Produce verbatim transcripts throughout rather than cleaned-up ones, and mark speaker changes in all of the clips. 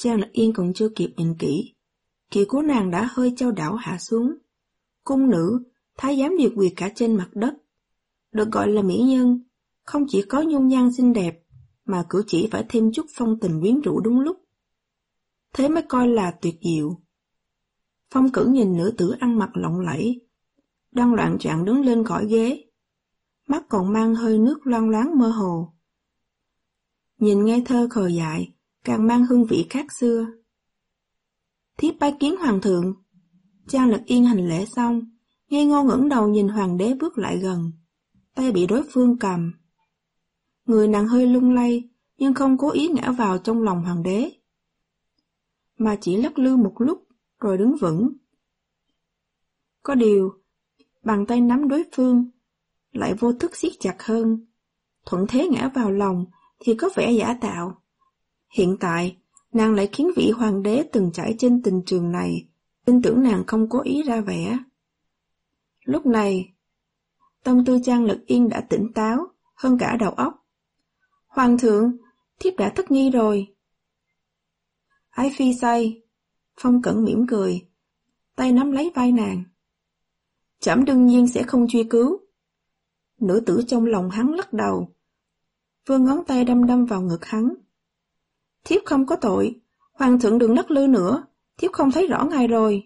Speaker 1: Trang Lạc Yên còn chưa kịp nhìn kỹ, kiệu của nàng đã hơi chao đảo hạ xuống. Cung nữ, thái giám đều quỳ cả trên mặt đất. Được gọi là mỹ nhân, không chỉ có dung nhan xinh đẹp, mà cử chỉ phải thêm chút phong tình quyến rũ đúng lúc. Thế mới coi là tuyệt diệu. Phong Cẩn nhìn nữ tử ăn mặc lộng lẫy, đang loạng choạng đứng lên khỏi ghế, mắt còn mang hơi nước loang loáng mơ hồ. Nhìn ngây thơ khờ dại, càng mang hương vị khác xưa. Thiếp bái kiến hoàng thượng. Trang Lạc Yên hành lễ xong, ngây ngô ngẩng đầu nhìn hoàng đế bước lại gần, tay bị đối phương cầm. Người nàng hơi lung lay, nhưng không cố ý ngã vào trong lòng hoàng đế, mà chỉ lắc lư một lúc, rồi đứng vững. Có điều, bàn tay nắm đối phương, lại vô thức siết chặt hơn, thuận thế ngã vào lòng thì có vẻ giả tạo. Hiện tại, nàng lại khiến vị hoàng đế từng trải trên tình trường này, tin tưởng nàng không cố ý ra vẻ. Lúc này, tâm tư Trang Lạc Yên đã tỉnh táo hơn cả đầu óc. Hoàng thượng, thiếp đã thất nghi rồi. Ái phi say. Phong Cẩn mỉm cười, tay nắm lấy vai nàng. Trẫm đương nhiên sẽ không truy cứu. Nữ tử trong lòng hắn lắc đầu, vươn ngón tay đâm đâm vào ngực hắn. Thiếp không có tội, hoàng thượng đừng lắc lư nữa, thiếp không thấy rõ ngài rồi.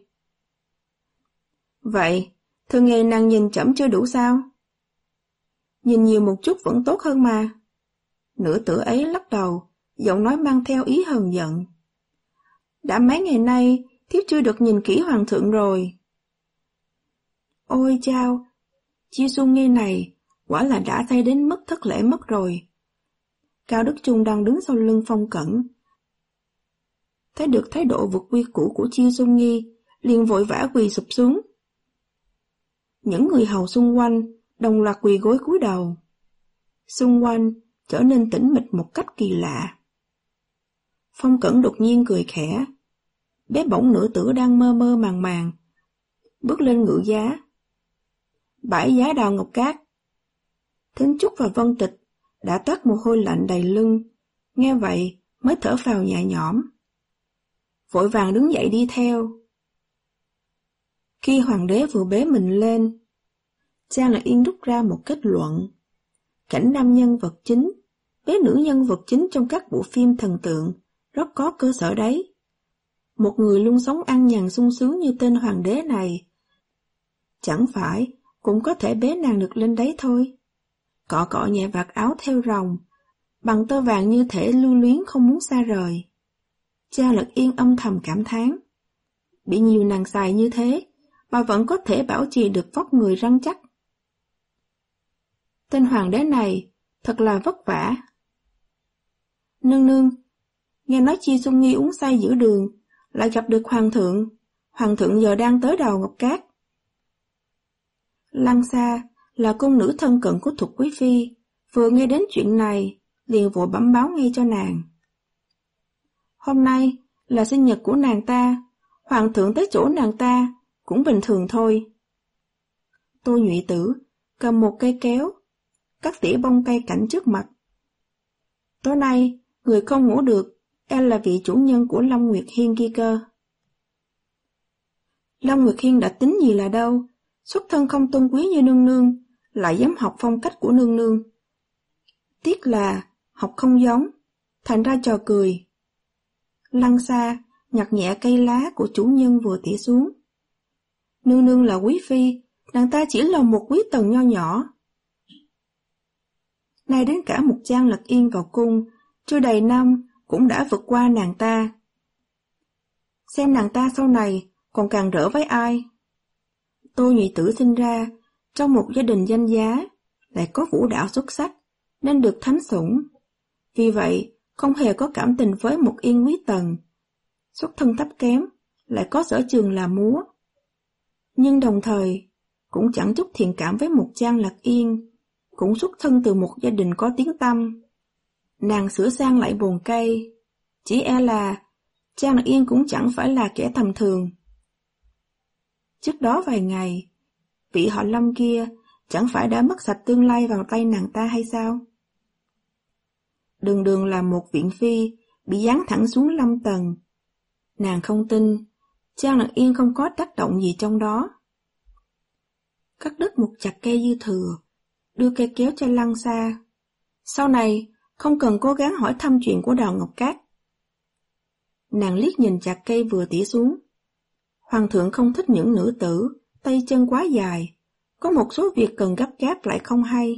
Speaker 1: Vậy, thường ngày nàng nhìn trẫm chưa đủ sao? Nhìn nhiều một chút vẫn tốt hơn mà. Nữ tử ấy lắc đầu, giọng nói mang theo ý hờn giận. Đã mấy ngày nay, thiếp chưa được nhìn kỹ hoàng thượng rồi. Ôi chao, Chi Xuân Nghi này, quả là đã thay đến mức thất lễ mất rồi. Cao Đức Trung đang đứng sau lưng Phong Cẩn, thấy được thái độ vượt quy củ của Chi Xuân Nghi, liền vội vã quỳ sụp xuống. Những người hầu xung quanh đồng loạt quỳ gối cúi đầu. Xung quanh trở nên tĩnh mịch một cách kỳ lạ. Phong Cẩn đột nhiên cười khẽ, bế bổng nữ tử đang mơ mơ màng màng, bước lên ngự giá. Bãi giá đào ngọc cát. Thính Trúc và Vân Tịch đã toát mồ hôi lạnh đầy lưng, nghe vậy mới thở phào nhẹ nhõm, vội vàng đứng dậy đi theo. Khi hoàng đế vừa bế mình lên, Trang Lạc Yên rút ra một kết luận. Cảnh nam nhân vật chính, bế nữ nhân vật chính trong các bộ phim thần tượng rất có cơ sở đấy. Một người luôn sống ăn nhàn sung sướng như tên hoàng đế này, chẳng phải cũng có thể bế nàng được lên đấy thôi. Cọ cọ nhẹ vạt áo theo rồng, bằng tơ vàng như thể lưu luyến không muốn xa rời. Trang Lạc Yên âm thầm cảm thán, bị nhiều nàng xài như thế mà vẫn có thể bảo trì được vóc người rắn chắc. Tên hoàng đế này thật là vất vả. Nương nương, nghe nói Chi Xuân Nghi uống say giữa đường, lại gặp được hoàng thượng. Hoàng thượng giờ đang tới Đào Ngọc Cát. Lăng Sa là cung nữ thân cận của Thục Quý Phi, vừa nghe đến chuyện này, liền vội bẩm báo ngay cho nàng. Hôm nay là sinh nhật của nàng ta, hoàng thượng tới chỗ nàng ta cũng bình thường thôi. Tô Nhụy Tử cầm một cây kéo, cắt tỉa bông cây cảnh trước mặt. Tối nay, người không ngủ được, e là vị chủ nhân của Long Nguyệt Hiên kia cơ. Long Nguyệt Hiên đã tính gì là đâu, xuất thân không tôn quý như nương nương, lại dám học phong cách của nương nương. Tiếc là học không giống, thành ra trò cười. Lăng Sa nhặt nhẹ cây lá của chủ nhân vừa tỉa xuống. Nương nương là quý phi, nàng ta chỉ là một quý tần nho nhỏ. Nay đến cả một Trang Lạc Yên vào cung, chưa đầy năm cũng đã vượt qua nàng ta. Xem nàng ta sau này còn càng rỡ với ai. Tô Nhụy Tử sinh ra trong một gia đình danh giá, lại có vũ đạo xuất sắc, nên được thánh sủng. Vì vậy, không hề có cảm tình với một yên quý tần. Xuất thân thấp kém, lại có sở trường là múa. Nhưng đồng thời, cũng chẳng chút thiện cảm với một Trang Lạc Yên, cũng xuất thân từ một gia đình có tiếng tăm. Nàng sửa sang lại bồn cây, chỉ e là Trang Lạc Yên cũng chẳng phải là kẻ tầm thường. Trước đó vài ngày, vị họ Lâm kia chẳng phải đã mất sạch tương lai vào tay nàng ta hay sao? Đường đường là một viện phi, bị giáng thẳng xuống lâm tầng, Nàng không tin, Trang Lặng Yên không có tác động gì trong đó. Cắt đứt một chặt cây dư thừa, đưa cây kéo cho lăn xa. Sau này, không cần cố gắng hỏi thăm chuyện của Đào Ngọc Cát. Nàng liếc nhìn chặt cây vừa tỉa xuống. Hoàng thượng không thích những nữ tử, tay chân quá dài, có một số việc cần gấp gáp lại không hay.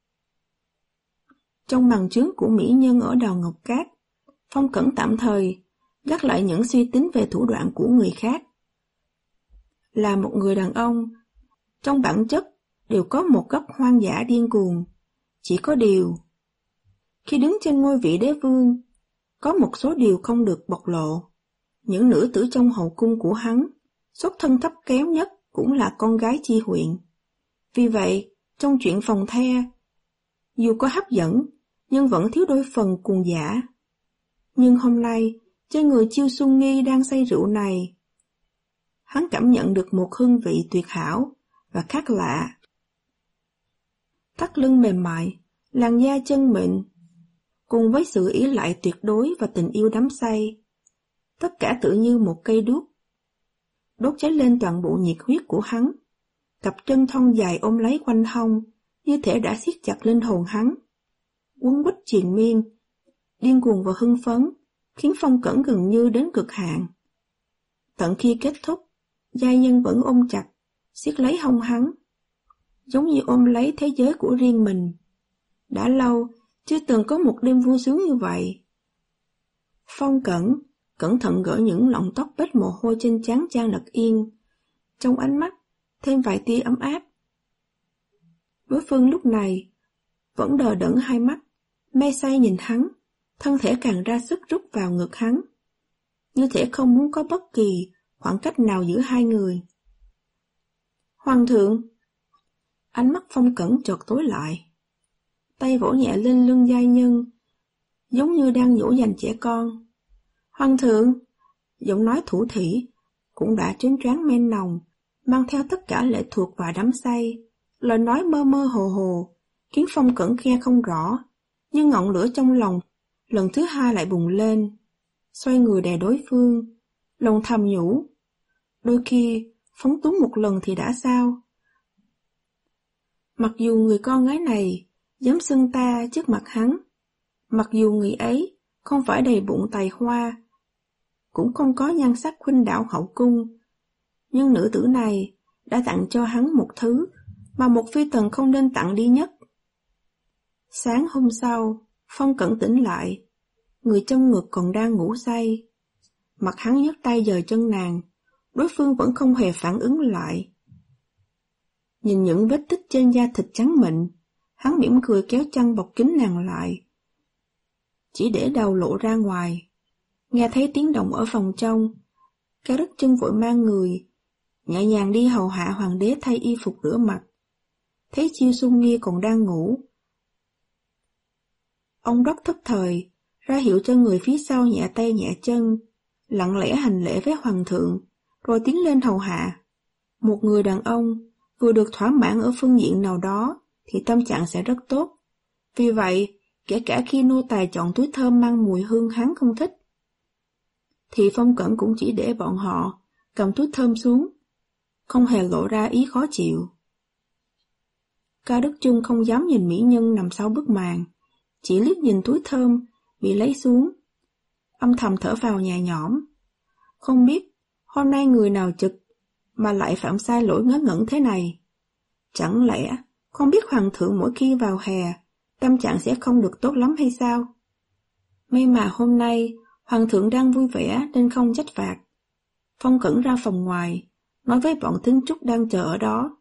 Speaker 1: Trong bằng chứng của mỹ nhân ở Đào Ngọc Cát, Phong Cẩn tạm thời gác lại những suy tính về thủ đoạn của người khác. Là một người đàn ông, trong bản chất đều có một góc hoang dã điên cuồng. Chỉ có điều, khi đứng trên ngôi vị đế vương, có một số điều không được bộc lộ. Những nữ tử trong hậu cung của hắn, xuất thân thấp kém nhất cũng là con gái Chi huyện. Vì vậy, trong chuyện phòng the, dù có hấp dẫn, nhưng vẫn thiếu đôi phần cuồng dã. Nhưng hôm nay, trên người Chiêu Xuân Nghi đang say rượu này, hắn cảm nhận được một hương vị tuyệt hảo và khác lạ. Thắt lưng mềm mại, làn da chân mịn, cùng với sự ỷ lại tuyệt đối và tình yêu đắm say, tất cả tự như một cây đuốc, đốt cháy lên toàn bộ nhiệt huyết của hắn. Cặp chân thon dài ôm lấy quanh hông, như thể đã siết chặt linh hồn hắn. Quấn quýt triền miên, điên cuồng và hưng phấn, khiến Phong Cẩn gần như đến cực hạn. Tận khi kết thúc, giai nhân vẫn ôm chặt, siết lấy hông hắn, giống như ôm lấy thế giới của riêng mình. Đã lâu, chưa từng có một đêm vui sướng như vậy. Phong Cẩn cẩn thận gỡ những lọn tóc bết mồ hôi trên trán Trang Lật Yên, trong ánh mắt thêm vài tia ấm áp. Đối phương lúc này vẫn đờ đẫn hai mắt, mê say nhìn hắn, thân thể càng ra sức rút vào ngực hắn, như thể không muốn có bất kỳ khoảng cách nào giữa hai người. Hoàng thượng! Ánh mắt Phong Cẩn chợt tối lại, tay vỗ nhẹ lên lưng giai nhân, giống như đang dỗ dành trẻ con. Hoàng thượng! Giọng nói thủ thỉ cũng đã trớn choáng men nồng, mang theo tất cả lệ thuộc và đắm say. Lời nói mơ mơ hồ hồ, khiến Phong Cẩn nghe không rõ, nhưng ngọn lửa trong lòng lần thứ hai lại bùng lên. Xoay người đè đối phương, lòng thầm nhủ, đôi khi phóng túng một lần thì đã sao? Mặc dù người con gái này dám xưng ta trước mặt hắn, mặc dù người ấy không phải đầy bụng tài hoa, cũng không có nhan sắc khuynh đảo hậu cung, nhưng nữ tử này đã tặng cho hắn một thứ mà một phi tần không nên tặng đi nhất. Sáng hôm sau, Phong Cẩn tỉnh lại, người trong ngực còn đang ngủ say. Mặt hắn nhấc tay dời chân nàng, đối phương vẫn không hề phản ứng lại. Nhìn những vết tích trên da thịt trắng mịn, hắn mỉm cười kéo chăn bọc kín nàng lại, chỉ để đầu lộ ra ngoài. Nghe thấy tiếng động ở phòng trong, Cao Đức Chân vội mang người nhẹ nhàng đi hầu hạ hoàng đế thay y phục rửa mặt. Thấy Chiêu Xuân Nghi còn đang ngủ, ông rất thức thời, ra hiệu cho người phía sau nhẹ tay nhẹ chân, lặng lẽ hành lễ với hoàng thượng, rồi tiến lên hầu hạ. Một người đàn ông vừa được thỏa mãn ở phương diện nào đó thì tâm trạng sẽ rất tốt. Vì vậy, kể cả khi nô tài chọn túi thơm mang mùi hương hắn không thích, thì Phong Cẩn cũng chỉ để bọn họ cầm túi thơm xuống, không hề lộ ra ý khó chịu. Cao Đức Chung không dám nhìn mỹ nhân nằm sau bức màn, chỉ liếc nhìn túi thơm bị lấy xuống, âm thầm thở vào nhẹ nhõm. Không biết hôm nay người nào trực mà lại phạm sai lỗi ngớ ngẩn thế này. Chẳng lẽ không biết hoàng thượng mỗi khi vào hè tâm trạng sẽ không được tốt lắm hay sao? May mà hôm nay hoàng thượng đang vui vẻ nên không trách phạt. Phong Cẩn ra phòng ngoài, nói với bọn Thính Trúc đang chờ ở đó.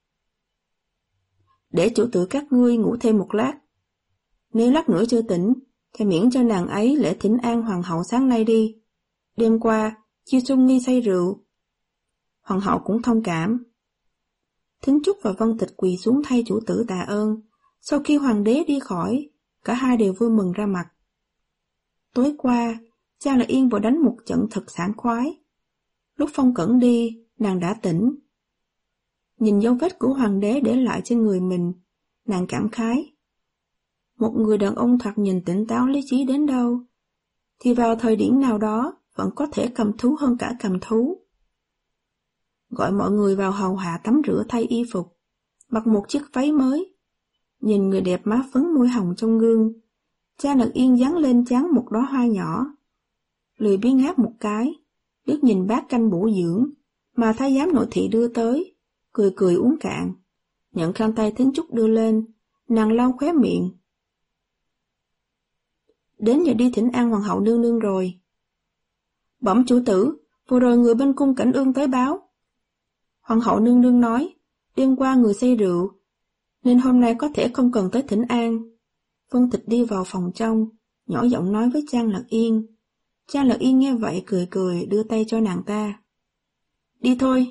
Speaker 1: Để chủ tử các ngươi ngủ thêm một lát. Nếu lát nữa chưa tỉnh, thì miễn cho nàng ấy lễ thỉnh an hoàng hậu sáng nay đi. Đêm qua, Chiêu Xuân Nghi say rượu, hoàng hậu cũng thông cảm. Thính Trúc và Vân Tịch quỳ xuống thay chủ tử tạ ơn. Sau khi hoàng đế đi khỏi, cả hai đều vui mừng ra mặt. Tối qua, Trang Lật Yên vừa đánh một trận thật sảng khoái. Lúc Phong Cẩn đi, nàng đã tỉnh. Nhìn dấu vết của hoàng đế để lại trên người mình, nàng cảm khái. Một người đàn ông thoạt nhìn tỉnh táo lý trí đến đâu, thì vào thời điểm nào đó vẫn có thể cầm thú hơn cả cầm thú. Gọi mọi người vào hầu hạ tắm rửa thay y phục, mặc một chiếc váy mới. Nhìn người đẹp má phấn môi hồng trong gương, Cha Lật Yên dán lên trán một đóa hoa nhỏ. Lười biếng ngáp một cái, liếc nhìn bát canh bổ dưỡng mà thái giám nội thị đưa tới, cười cười uống cạn. Nhận khăn tay Thính Trúc đưa lên, nàng lau khóe miệng. Đến giờ đi thỉnh an hoàng hậu nương nương rồi. Bẩm chủ tử, vừa rồi người bên cung cảnh ương tới báo. Hoàng hậu nương nương nói, đêm qua người say rượu, nên hôm nay có thể không cần tới thỉnh an. Vân Tịch đi vào phòng trong, nhỏ giọng nói với Trang Lật Yên. Trang Lật Yên nghe vậy cười cười đưa tay cho nàng ta. Đi thôi.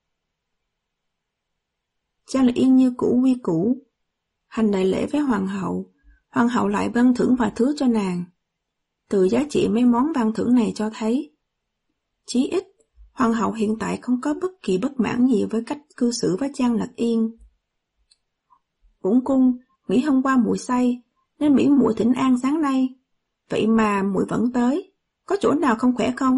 Speaker 1: Trang Lật Yên như cũ quy củ, hành đại lễ với hoàng hậu. Hoàng hậu lại ban thưởng vài thứ cho nàng. Từ giá trị mấy món ban thưởng này cho thấy, chí ít, hoàng hậu hiện tại không có bất kỳ bất mãn gì với cách cư xử với Trang Lật Yên. Bổn cung nghĩ hôm qua muội say, nên miễn muội thỉnh an sáng nay. Vậy mà muội vẫn tới, có chỗ nào không khỏe không?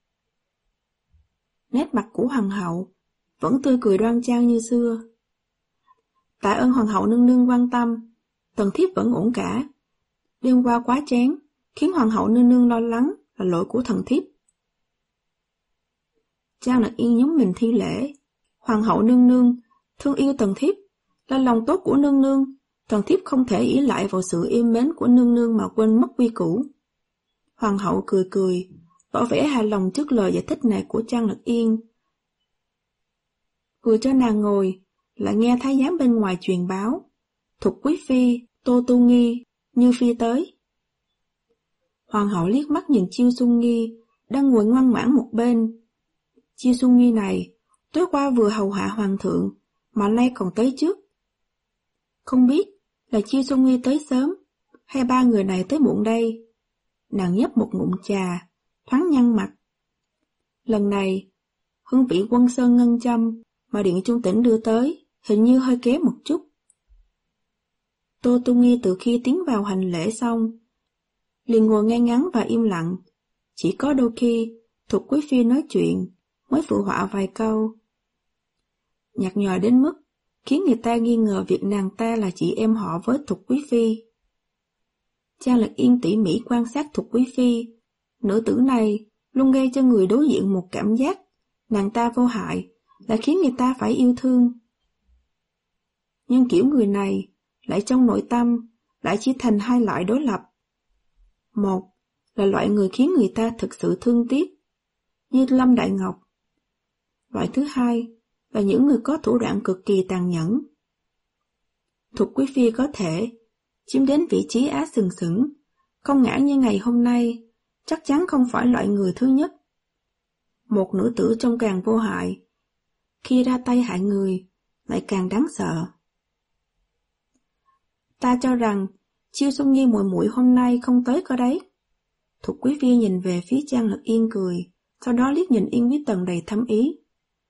Speaker 1: Nét mặt của hoàng hậu vẫn tươi cười đoan trang như xưa. Tạ ơn hoàng hậu nương nương quan tâm, tần thiếp vẫn ổn cả. Đêm qua quá chén, khiến hoàng hậu nương nương lo lắng là lỗi của thần thiếp. Trang Lật Yên nhún mình thi lễ. Hoàng hậu nương nương thương yêu tần thiếp, là lòng tốt của nương nương. Tần thiếp không thể ỷ lại vào sự yêu mến của nương nương mà quên mất quy củ. Hoàng hậu cười cười, tỏ vẻ hài lòng trước lời giải thích này của Trang Lật Yên. Vừa cho nàng ngồi, lại nghe thái giám bên ngoài truyền báo. Thục quý phi, Tô Tu Nghi, Như Phi tới. Hoàng hậu liếc mắt nhìn Chiêu Xuân Nghi, đang ngồi ngoan ngoãn một bên. Chiêu Xuân Nghi này, tối qua vừa hầu hạ hoàng thượng, mà nay còn tới trước. Không biết là Chiêu Xuân Nghi tới sớm, hay ba người này tới muộn đây. Nàng nhấp một ngụm trà, thoáng nhăn mặt. Lần này, hương vị Quân Sơn ngân châm mà Điện Trung Tĩnh đưa tới, hình như hơi kém một chút. Tô Tu Nghi từ khi tiến vào hành lễ xong, liền ngồi ngay ngắn và im lặng. Chỉ có đôi khi, Thục quý phi nói chuyện, mới phụ họa vài câu. Nhạt nhòa đến mức, khiến người ta nghi ngờ việc nàng ta là chị em họ với Thục quý phi. Trang Lật Yên tỉ mỉ quan sát Thục quý phi, nữ tử này luôn gây cho người đối diện một cảm giác nàng ta vô hại, lại khiến người ta phải yêu thương. Nhưng kiểu người này, lại trong nội tâm, lại chỉ thành hai loại đối lập. Một là loại người khiến người ta thực sự thương tiếc, như Lâm Đại Ngọc. Loại thứ hai là những người có thủ đoạn cực kỳ tàn nhẫn. Thục quý phi có thể chiếm đến vị trí á sừng sững, không ngã như ngày hôm nay, chắc chắn không phải loại người thứ nhất. Một nữ tử trông càng vô hại, khi ra tay hại người, lại càng đáng sợ. Ta cho rằng, Chiêu Xuân Nghi muội muội hôm nay không tới cơ đấy. Thục quý phi nhìn về phía Trang Lật Yên cười, sau đó liếc nhìn Yên Quý Tần đầy thâm ý.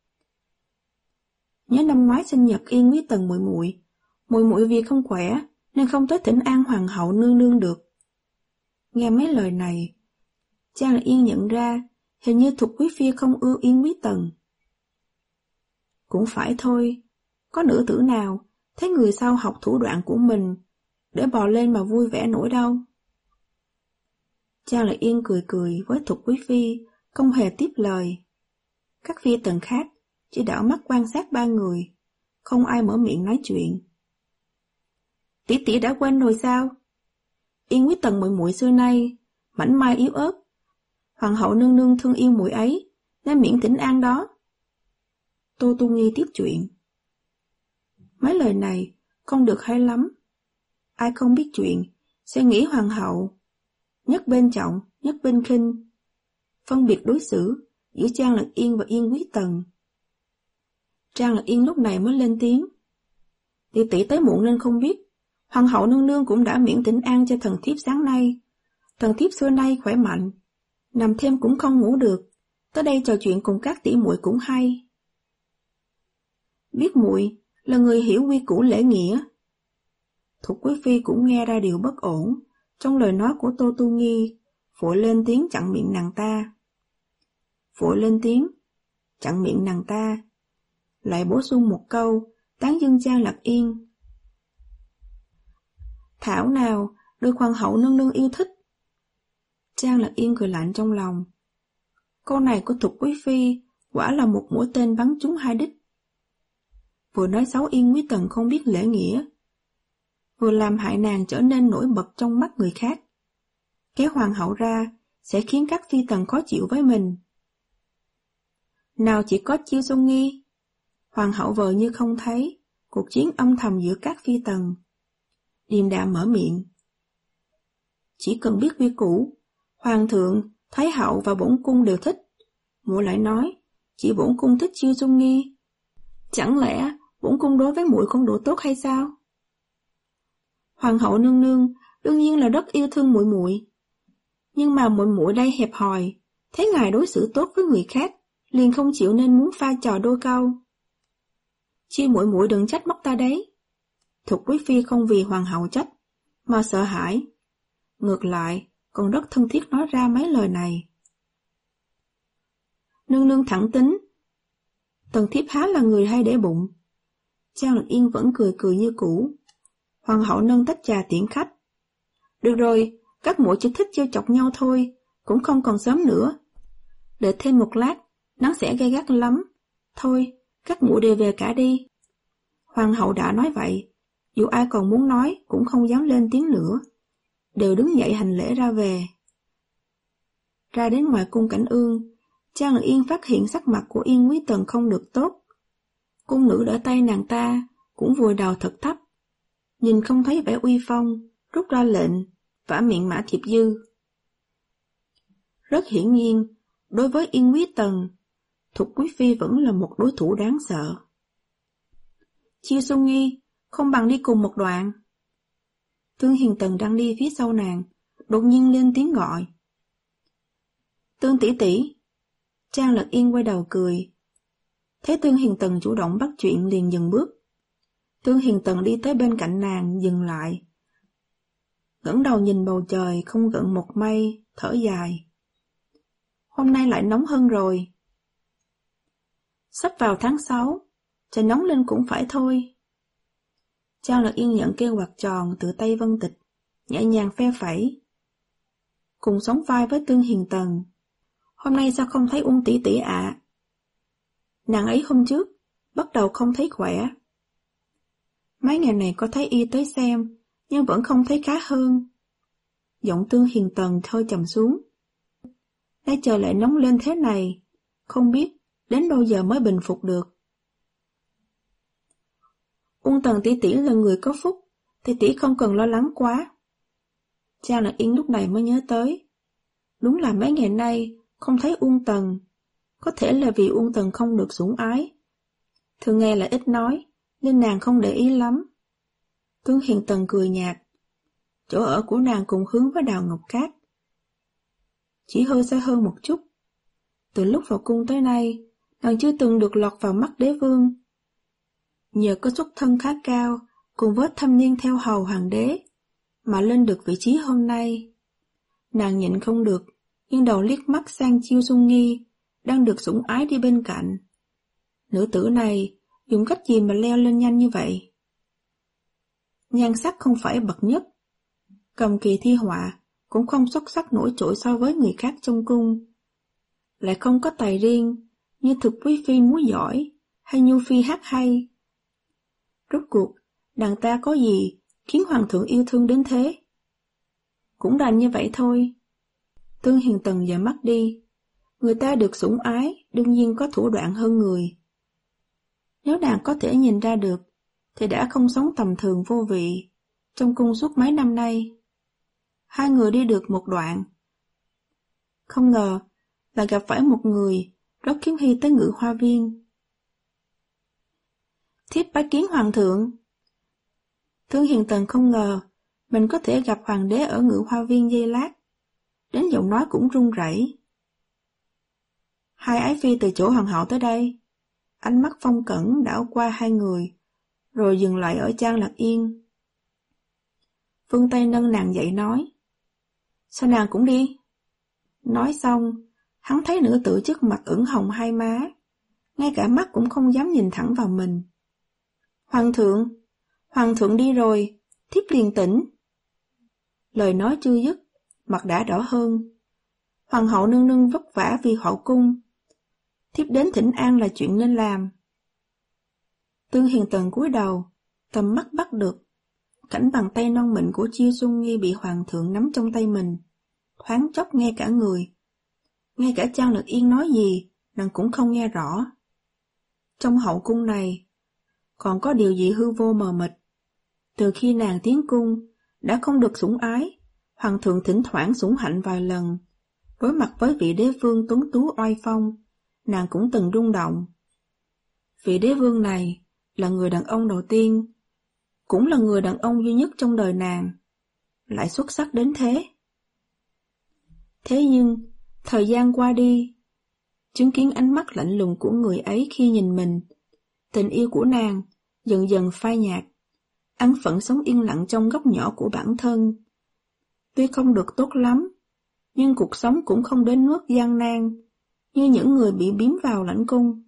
Speaker 1: Nhớ năm ngoái sinh nhật Yên Quý Tần muội muội, muội muội vì không khỏe nên không tới thỉnh an hoàng hậu nương nương được. Nghe mấy lời này, Trang Lật Yên nhận ra hình như Thục quý phi không ưa Yên Quý Tần. Cũng phải thôi, có nữ tử nào thấy người sau học thủ đoạn của mình để bò lên mà vui vẻ nổi đâu. Trang Lật Yên cười cười với Thục quý phi, không hề tiếp lời. Các phi tần khác chỉ đảo mắt quan sát ba người, không ai mở miệng nói chuyện. Tỷ tỷ đã quên rồi sao? Yên Quý Tần muội muội xưa nay mảnh mai yếu ớt, hoàng hậu nương nương thương yêu muội ấy nên miễn thỉnh an đó. Tô Tu Nghi tiếp chuyện. Mấy lời này không được hay lắm. Ai không biết chuyện sẽ nghĩ hoàng hậu nhất bên trọng, nhất bên khinh, phân biệt đối xử giữa Trang Lật Yên và Yên Quý Tần. Trang Lật Yên lúc này mới lên tiếng. Tỷ tỷ tới muộn nên không biết, hoàng hậu nương nương cũng đã miễn thỉnh an cho thần thiếp sáng nay. Thần thiếp xưa nay khỏe mạnh, nằm thêm cũng không ngủ được, tới đây trò chuyện cùng các tỷ muội cũng hay. Biết muội là người hiểu quy củ lễ nghĩa. Thục quý phi cũng nghe ra điều bất ổn trong lời nói của Tô Tu Nghi, vội lên tiếng chặn miệng nàng ta. vội lên tiếng, chặn miệng nàng ta, lại bổ sung một câu, tán dương Trang Lạc Yên. Thảo nào, được hoàng hậu nương nương yêu thích. Trang Lạc Yên cười lạnh trong lòng. Câu này của Thục Quý Phi quả là một mũi tên bắn trúng hai đích. Vừa nói xấu Yên Quý Tần không biết lễ nghĩa, vừa làm hại nàng trở nên nổi bật trong mắt người khác. Kéo hoàng hậu ra sẽ khiến các phi tần khó chịu với mình. Nào chỉ có Chiêu Xuân Nghi, hoàng hậu vờ như không thấy cuộc chiến âm thầm giữa các phi tần. Điềm đạm mở miệng. Chỉ cần biết quy củ, hoàng thượng, thái hậu và bổn cung đều thích. Muội lại nói, chỉ bổn cung thích Chiêu Xuân Nghi. Chẳng lẽ bổn cung đối với muội không đủ tốt hay sao? Hoàng hậu nương nương đương nhiên là rất yêu thương muội muội, nhưng mà muội muội đây hẹp hòi, thấy ngài đối xử tốt với người khác, liền không chịu nên muốn pha trò đôi câu. Chi muội muội đừng trách móc ta đấy. Thục Quý Phi không vì hoàng hậu trách, mà sợ hãi. Ngược lại, còn rất thân thiết nói ra mấy lời này. Nương nương thẳng tính. Tần thiếp há là người hay để bụng. Trang Lạc Yên vẫn cười cười như cũ. Hoàng hậu nâng tách trà tiễn khách. Được rồi, các muội chỉ thích trêu chọc nhau thôi, cũng không còn sớm nữa. Đợi thêm một lát, nắng sẽ gay gắt lắm. Thôi, các muội đều về cả đi. Hoàng hậu đã nói vậy, dù ai còn muốn nói cũng không dám lên tiếng nữa. Đều đứng dậy hành lễ ra về. Ra đến ngoài cung Cảnh Ương, Trang Lạc Yên phát hiện sắc mặt của Yên Quý Tần không được tốt. Cung nữ đỡ tay nàng ta, cũng vùi đầu thật thấp. Nhìn không thấy vẻ uy phong, rút ra lệnh, vả miệng Mã Thiệp Dư. Rất hiển nhiên, đối với Yên Quý Tần, Thục Quý Phi vẫn là một đối thủ đáng sợ. Chiêu Xuân Nghi, không bằng đi cùng một đoạn. Tương Hiền Tần đang đi phía sau nàng, đột nhiên lên tiếng gọi. Tương tỷ tỷ. Trang Lạc Yên quay đầu cười. Thấy Tương Hiền Tần chủ động bắt chuyện liền dừng bước. Tương Hiền Tần đi tới bên cạnh nàng, dừng lại. Ngẩng đầu nhìn bầu trời không gợn một mây, thở dài. Hôm nay lại nóng hơn rồi. Sắp vào tháng sáu, trời nóng lên cũng phải thôi. Trang Lạc Yên nhận cây quạt tròn từ tay Vân Tịch, nhẹ nhàng phe phẩy. Cùng sóng vai với Tương Hiền Tần. Hôm nay sao không thấy Uông tỷ tỷ ạ? À? Nàng ấy hôm trước, bắt đầu không thấy khỏe. Mấy ngày này có thấy y tới xem, nhưng vẫn không thấy khá hơn. Giọng Tương Hiền Tần hơi trầm xuống. Nay trời lại nóng lên thế này, không biết đến bao giờ mới bình phục được. Uông Tần tỷ tỷ là người có phúc, tỷ tỷ không cần lo lắng quá. Trang Lạc Yên lúc này mới nhớ tới. Đúng là mấy ngày nay không thấy Uông Tần, có thể là vì Uông Tần không được sủng ái. Thường nghe lại ít nói, nên nàng không để ý lắm. Tương Hiền Tần cười nhạt. Chỗ ở của nàng cùng hướng với Đào Ngọc Cát. Chỉ hơi xa hơn một chút. Từ lúc vào cung tới nay, nàng chưa từng được lọt vào mắt đế vương. Nhờ có xuất thân khá cao, cùng với thâm niên theo hầu hoàng đế, mà lên được vị trí hôm nay. Nàng nhịn không được, nhưng đầu liếc mắt sang Chiêu Xuân Nghi, đang được sủng ái đi bên cạnh. Nữ tử này, dùng cách gì mà leo lên nhanh như vậy? Nhan sắc không phải bậc nhất. Cầm kỳ thi họa, cũng không xuất sắc nổi trội so với người khác trong cung. Lại không có tài riêng, như Thực Quý Phi múa giỏi, hay Nhu Phi hát hay. Rốt cuộc, đàn ta có gì khiến hoàng thượng yêu thương đến thế? Cũng đành như vậy thôi. Tương Hiền Tần dời mắt đi. Người ta được sủng ái, đương nhiên có thủ đoạn hơn người. Nếu nàng có thể nhìn ra được, thì đã không sống tầm thường vô vị, trong cung suốt mấy năm nay. Hai người đi được một đoạn. Không ngờ, là gặp phải một người, rất khiếm hi tới Ngự Hoa Viên. Thiếp bái kiến hoàng thượng. Tương Hiền Tần không ngờ, mình có thể gặp hoàng đế ở Ngự Hoa Viên giây lát. Đến giọng nói cũng run rẩy. Hai ái phi từ chỗ hoàng hậu tới đây. Ánh mắt phong cẩn đảo qua hai người, rồi dừng lại ở Trang Lạc Yên. Phương Tây nâng nàng dậy nói. Sao nàng cũng đi? Nói xong, Hắn thấy nữ tử trước mặt ửng hồng hai má, ngay cả mắt cũng không dám nhìn thẳng vào mình. Hoàng thượng, hoàng thượng đi rồi, thiếp liền tỉnh. Lời nói chưa dứt, mặt đã đỏ hơn. Hoàng hậu nương nương vất vả vì hậu cung, thiếp đến thỉnh an là chuyện nên làm. Tương Hiền Tần cúi đầu, tầm mắt bắt được cảnh bàn tay non mịn của Chiêu Xuân Nghi bị hoàng thượng nắm trong tay mình, thoáng chốc nghe cả người. Ngay cả Trang Lực Yên nói gì, nàng cũng không nghe rõ. Trong hậu cung này, còn có điều gì hư vô mờ mịt. Từ khi nàng tiến cung, đã không được sủng ái, hoàng thượng thỉnh thoảng sủng hạnh vài lần. Đối mặt với vị đế vương tuấn tú oai phong, nàng cũng từng rung động. Vị đế vương này là người đàn ông đầu tiên, cũng là người đàn ông duy nhất trong đời nàng, lại xuất sắc đến thế. Thế nhưng, thời gian qua đi, chứng kiến ánh mắt lạnh lùng của người ấy khi nhìn mình, tình yêu của nàng dần dần phai nhạt, an phận sống yên lặng trong góc nhỏ của bản thân. Tuy không được tốt lắm, nhưng cuộc sống cũng không đến mức gian nan như những người bị biếm vào lãnh cung.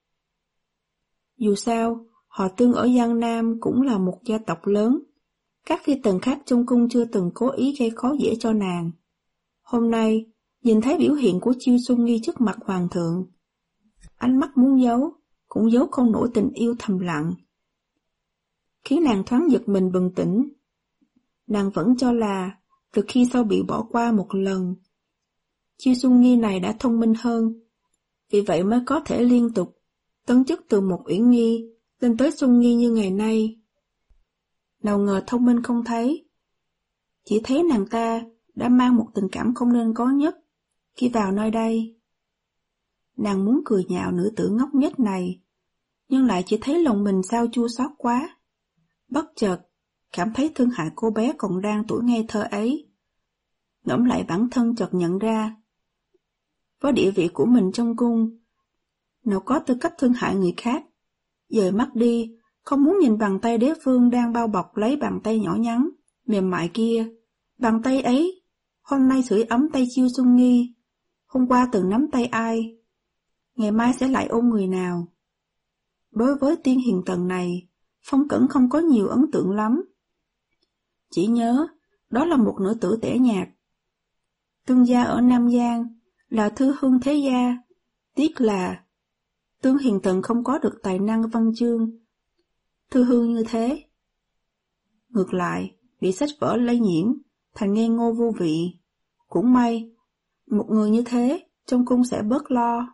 Speaker 1: Dù sao, họ Tương ở Giang Nam cũng là một gia tộc lớn, các phi tần khác trong cung chưa từng cố ý gây khó dễ cho nàng. Hôm nay, nhìn thấy biểu hiện của Chiêu Xuân Nghi trước mặt hoàng thượng, ánh mắt muốn giấu, cũng giấu không nổi tình yêu thầm lặng, khiến nàng thoáng giật mình bừng tỉnh. Nàng vẫn cho là, từ khi sau bị bỏ qua một lần, Chiêu Xuân Nghi này đã thông minh hơn, vì vậy mới có thể liên tục tấn chức từ một Uyển Nghi lên tới Xuân Nghi như ngày nay. Nào ngờ thông minh không thấy, chỉ thấy nàng ta đã mang một tình cảm không nên có nhất khi vào nơi đây. Nàng muốn cười nhạo nữ tử ngốc nghếch này, nhưng lại chỉ thấy lòng mình sao chua xót quá. Bất chợt, cảm thấy thương hại cô bé còn đang tuổi ngây thơ ấy. Ngẫm lại bản thân chợt nhận ra, với địa vị của mình trong cung, nào có tư cách thương hại người khác. Dời mắt đi, không muốn nhìn bàn tay đế vương đang bao bọc lấy bàn tay nhỏ nhắn, mềm mại kia. Bàn tay ấy, hôm nay sưởi ấm tay Chiêu Xuân Nghi, hôm qua từng nắm tay ai, ngày mai sẽ lại ôm người nào. Đối với Tiên Hiền Tần này, Phong Cẩn không có nhiều ấn tượng lắm. Chỉ nhớ, đó là một nữ tử tẻ nhạt. Tương gia ở Nam Giang, là thư hương thế gia, tiếc là Tương Hiền Tần không có được tài năng văn chương, thư hương như thế. Ngược lại, bị sách vở lây nhiễm, thành ngây ngô vô vị. Cũng may, một người như thế, trong cung sẽ bớt lo.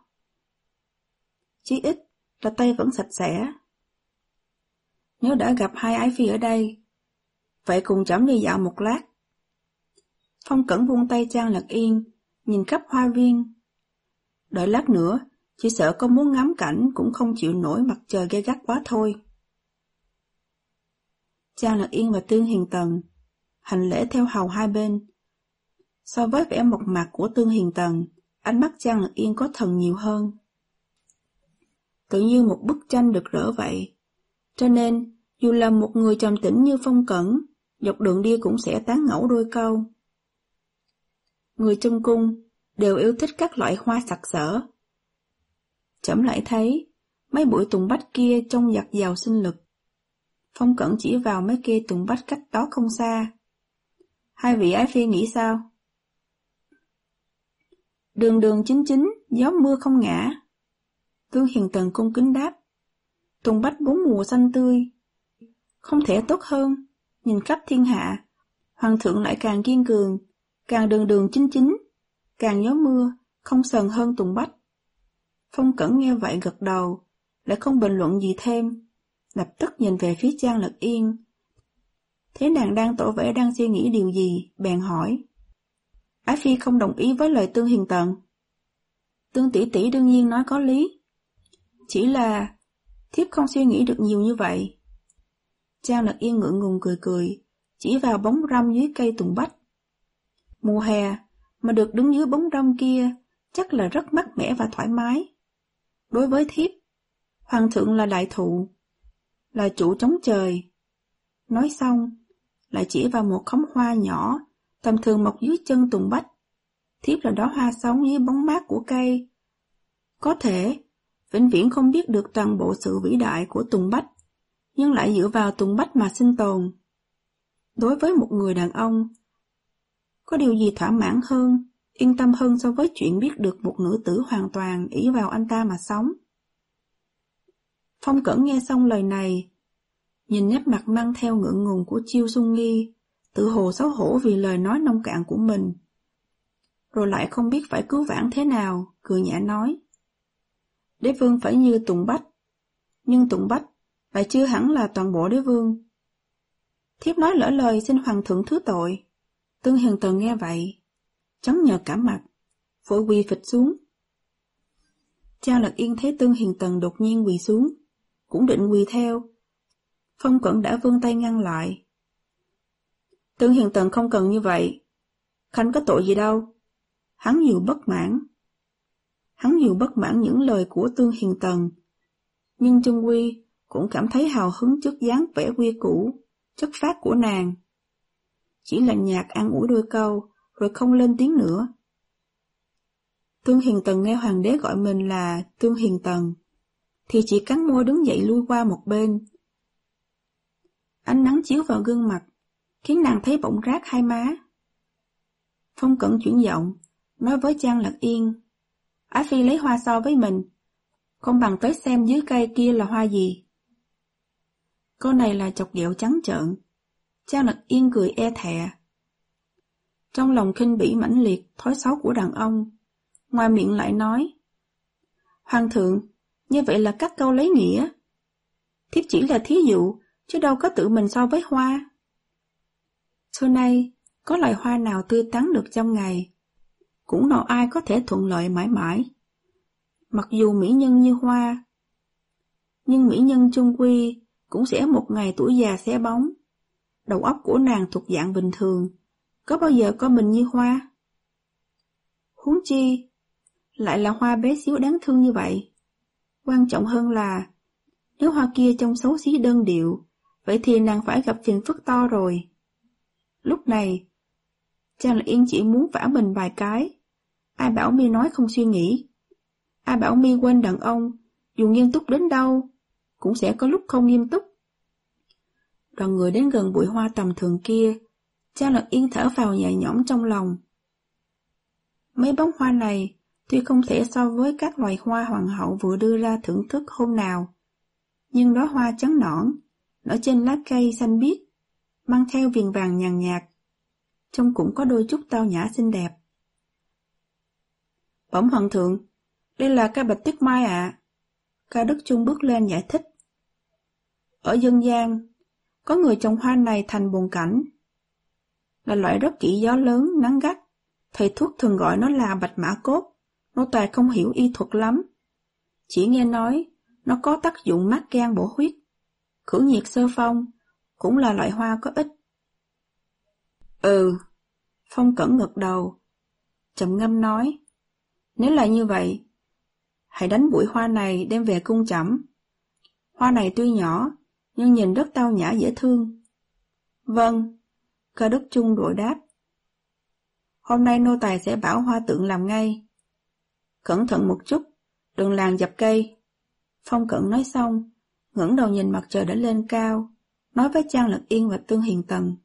Speaker 1: Chí ít là tay vẫn sạch sẽ. Nếu đã gặp hai ái phi ở đây, vậy cùng chấm đi dạo một lát. Phong Cẩn buông tay Trang Lạc Yên, nhìn khắp hoa viên. Đợi lát nữa, chỉ sợ có muốn ngắm cảnh cũng không chịu nổi mặt trời gay gắt quá thôi. Trang Lạc Yên và Tương Hiền Tần hành lễ theo hầu hai bên. So với vẻ mộc mạc của Tương Hiền Tần, ánh mắt Trang Lạc Yên có thần nhiều hơn. Tự như một bức tranh được rỡ vậy. Cho nên, dù là một người trầm tĩnh như Phong Cẩn, dọc đường đi cũng sẽ tán ngẫu đôi câu. Người trong cung đều yêu thích các loại hoa sặc sỡ. Chậm lại thấy, mấy bụi tùng bách kia trông dạt dào sinh lực. Phong Cẩn chỉ vào mấy cây tùng bách cách đó không xa. Hai vị ái phi nghĩ sao? Đường đường chính chính, gió mưa không ngã. Tương Hiền Tần cung kính đáp. Tùng bách bốn mùa xanh tươi. Không thể tốt hơn, nhìn khắp thiên hạ, hoàng thượng lại càng kiên cường, càng đường đường chính chính, càng gió mưa, không sờn hơn tùng bách. Phong Cẩn nghe vậy gật đầu, lại không bình luận gì thêm, lập tức nhìn về phía Trang Lạc Yên. Thế nàng đang tỏ vẻ đang suy nghĩ điều gì, bèn hỏi. Ái phi không đồng ý với lời Tương Hiền Tần. Tương tỷ tỷ đương nhiên nói có lý. Chỉ là thiếp không suy nghĩ được nhiều như vậy. Trang Lạc Yên ngượng ngùng cười cười, chỉ vào bóng râm dưới cây tùng bách. Mùa hè mà được đứng dưới bóng râm kia chắc là rất mát mẻ và thoải mái. Đối với thiếp, hoàng thượng là đại thụ, là trụ chống trời. Nói xong, lại chỉ vào một khóm hoa nhỏ tầm thường mọc dưới chân tùng bách. thiếp là đóa hoa sống dưới bóng mát của cây. Có thể, vĩnh viễn không biết được toàn bộ sự vĩ đại của Tùng Bách, nhưng lại dựa vào Tùng Bách mà sinh tồn. Đối với một người đàn ông, có điều gì thỏa mãn hơn, yên tâm hơn so với chuyện biết được một nữ tử hoàn toàn ỷ vào anh ta mà sống. Phong Cẩn nghe xong lời này, nhìn nét mặt mang theo ngượng ngùng của Chiêu Xuân Nghi, tự hồ xấu hổ vì lời nói nông cạn của mình. Rồi lại không biết phải cứu vãn thế nào, cười nhã nói. Đế vương phải như Tùng Bách, nhưng Tùng Bách lại chưa hẳn là toàn bộ đế vương. Thiếp nói lỡ lời xin hoàng thượng thứ tội. Tương Hiền Tần nghe vậy, chóng nhờ cả mặt, vội quỳ phịch xuống. Trang Lạc Yên thấy Tương Hiền Tần đột nhiên quỳ xuống, cũng định quỳ theo. Phong Cẩn đã vươn tay ngăn lại. Tương Hiền Tần không cần như vậy. Khanh có tội gì đâu. Hắn dù bất mãn. Hắn dù bất mãn những lời của Tương Hiền Tần, nhưng Trung Quy cũng cảm thấy hào hứng trước dáng vẻ quy củ, chất phác của nàng. Chỉ lạnh nhạt an ủi đôi câu, rồi không lên tiếng nữa. Tương Hiền Tần nghe hoàng đế gọi mình là Tương Hiền Tần, thì chỉ cắn môi đứng dậy lui qua một bên. Ánh nắng chiếu vào gương mặt, khiến nàng thấy bỗng rát hai má. Phong Cẩn chuyển giọng, nói với Trang Lạc Yên, Á Phi lấy hoa so với mình, không bằng tới xem dưới cây kia là hoa gì. Câu này là chọc ghẹo trắng trợn. Trang Lạc Yên cười e thẹ. Trong lòng khinh bỉ mãnh liệt thói xấu của đàn ông, ngoài miệng lại nói, Hoàng thượng, như vậy là các câu lấy nghĩa. Thiếp chỉ là thí dụ, chứ đâu có tự mình so với hoa. Xưa nay, có loài hoa nào tươi tắn được trong ngày, cũng nào ai có thể thuận lợi mãi mãi. Mặc dù mỹ nhân như hoa, nhưng mỹ nhân chung quy cũng sẽ một ngày tuổi già xé bóng. Đầu óc của nàng thuộc dạng bình thường, có bao giờ có mình như hoa? Huống chi, lại là hoa bé xíu đáng thương như vậy. Quan trọng hơn là, nếu hoa kia trông xấu xí đơn điệu, vậy thì nàng phải gặp phiền phức to rồi. Lúc này, Trang Lạc Yên chỉ muốn vả mình vài cái. Ai bảo mi nói không suy nghĩ? Ai bảo mi quên đàn ông, dù nghiêm túc đến đâu, cũng sẽ có lúc không nghiêm túc. Đoàn người đến gần bụi hoa tầm thường kia, Trang Lạc Yên thở vào nhẹ nhõm trong lòng. Mấy bông hoa này tuy không thể so với các loài hoa hoàng hậu vừa đưa ra thưởng thức hôm nào, nhưng đóa hoa trắng nõn, nở trên lá cây xanh biếc, mang theo viền vàng nhàn nhạt, trông cũng có đôi chút tao nhã xinh đẹp. Bẩm hoàng thượng, đây là cây bạch tuyết mai ạ. À. Ca Đức Chung bước lên giải thích. Ở dân gian, có người trồng hoa này thành bồn cảnh. Là loại rất kỹ gió lớn, nắng gắt. Thầy thuốc thường gọi nó là bạch mã cốt. Nô tài không hiểu y thuật lắm. Chỉ nghe nói, nó có tác dụng mát gan bổ huyết. Khử nhiệt sơ phong, cũng là loại hoa có ích. Ừ, Phong Cẩn gật đầu. Trầm ngâm nói, nếu là như vậy, hãy đánh bụi hoa này đem về cung trẫm. Hoa này tuy nhỏ, nhưng nhìn rất tao nhã dễ thương. Vâng, Ca Đức Chung đội đáp. Hôm nay nô tài sẽ bảo hoa tượng làm ngay. Cẩn thận một chút, đừng làm dập cây. Phong Cẩn nói xong, ngẩng đầu nhìn mặt trời đã lên cao, nói với Trang Lạc Yên và Tương Hiền Tần.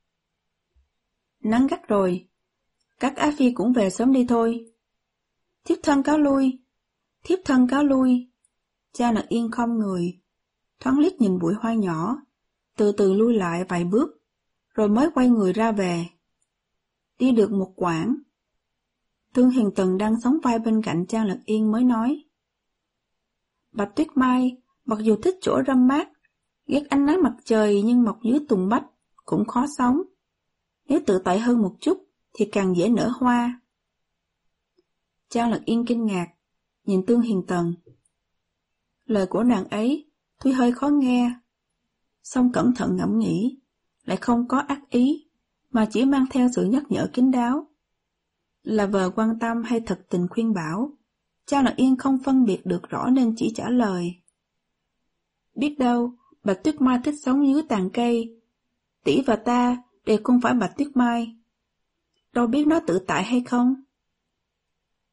Speaker 1: Nắng gắt rồi, các á phi cũng về sớm đi thôi. Thiếp thân cáo lui, thiếp thân cáo lui. Trang Lạc Yên khom người, thoáng liếc nhìn bụi hoa nhỏ, từ từ lui lại vài bước, rồi mới quay người ra về. Đi được một quãng, Tương Hiền Tần đang sống vai bên cạnh Trang Lạc Yên mới nói. Bạch tuyết mai, mặc dù thích chỗ râm mát, ghét ánh nắng mặt trời nhưng mọc dưới tùng bách, cũng khó sống. Nếu tự tại hơn một chút, thì càng dễ nở hoa. Trang Lạc Yên kinh ngạc, nhìn Tương Hiền Tần. Lời của nàng ấy, tuy hơi khó nghe, song cẩn thận ngẫm nghĩ, lại không có ác ý, mà chỉ mang theo sự nhắc nhở kín đáo. Là vờ quan tâm hay thật tình khuyên bảo, Trang Lạc Yên không phân biệt được rõ nên chỉ trả lời. Biết đâu, bạch tuyết mai thích sống dưới tàn cây, tỷ và ta đều không phải bạch tuyết mai. Đâu biết nó tự tại hay không?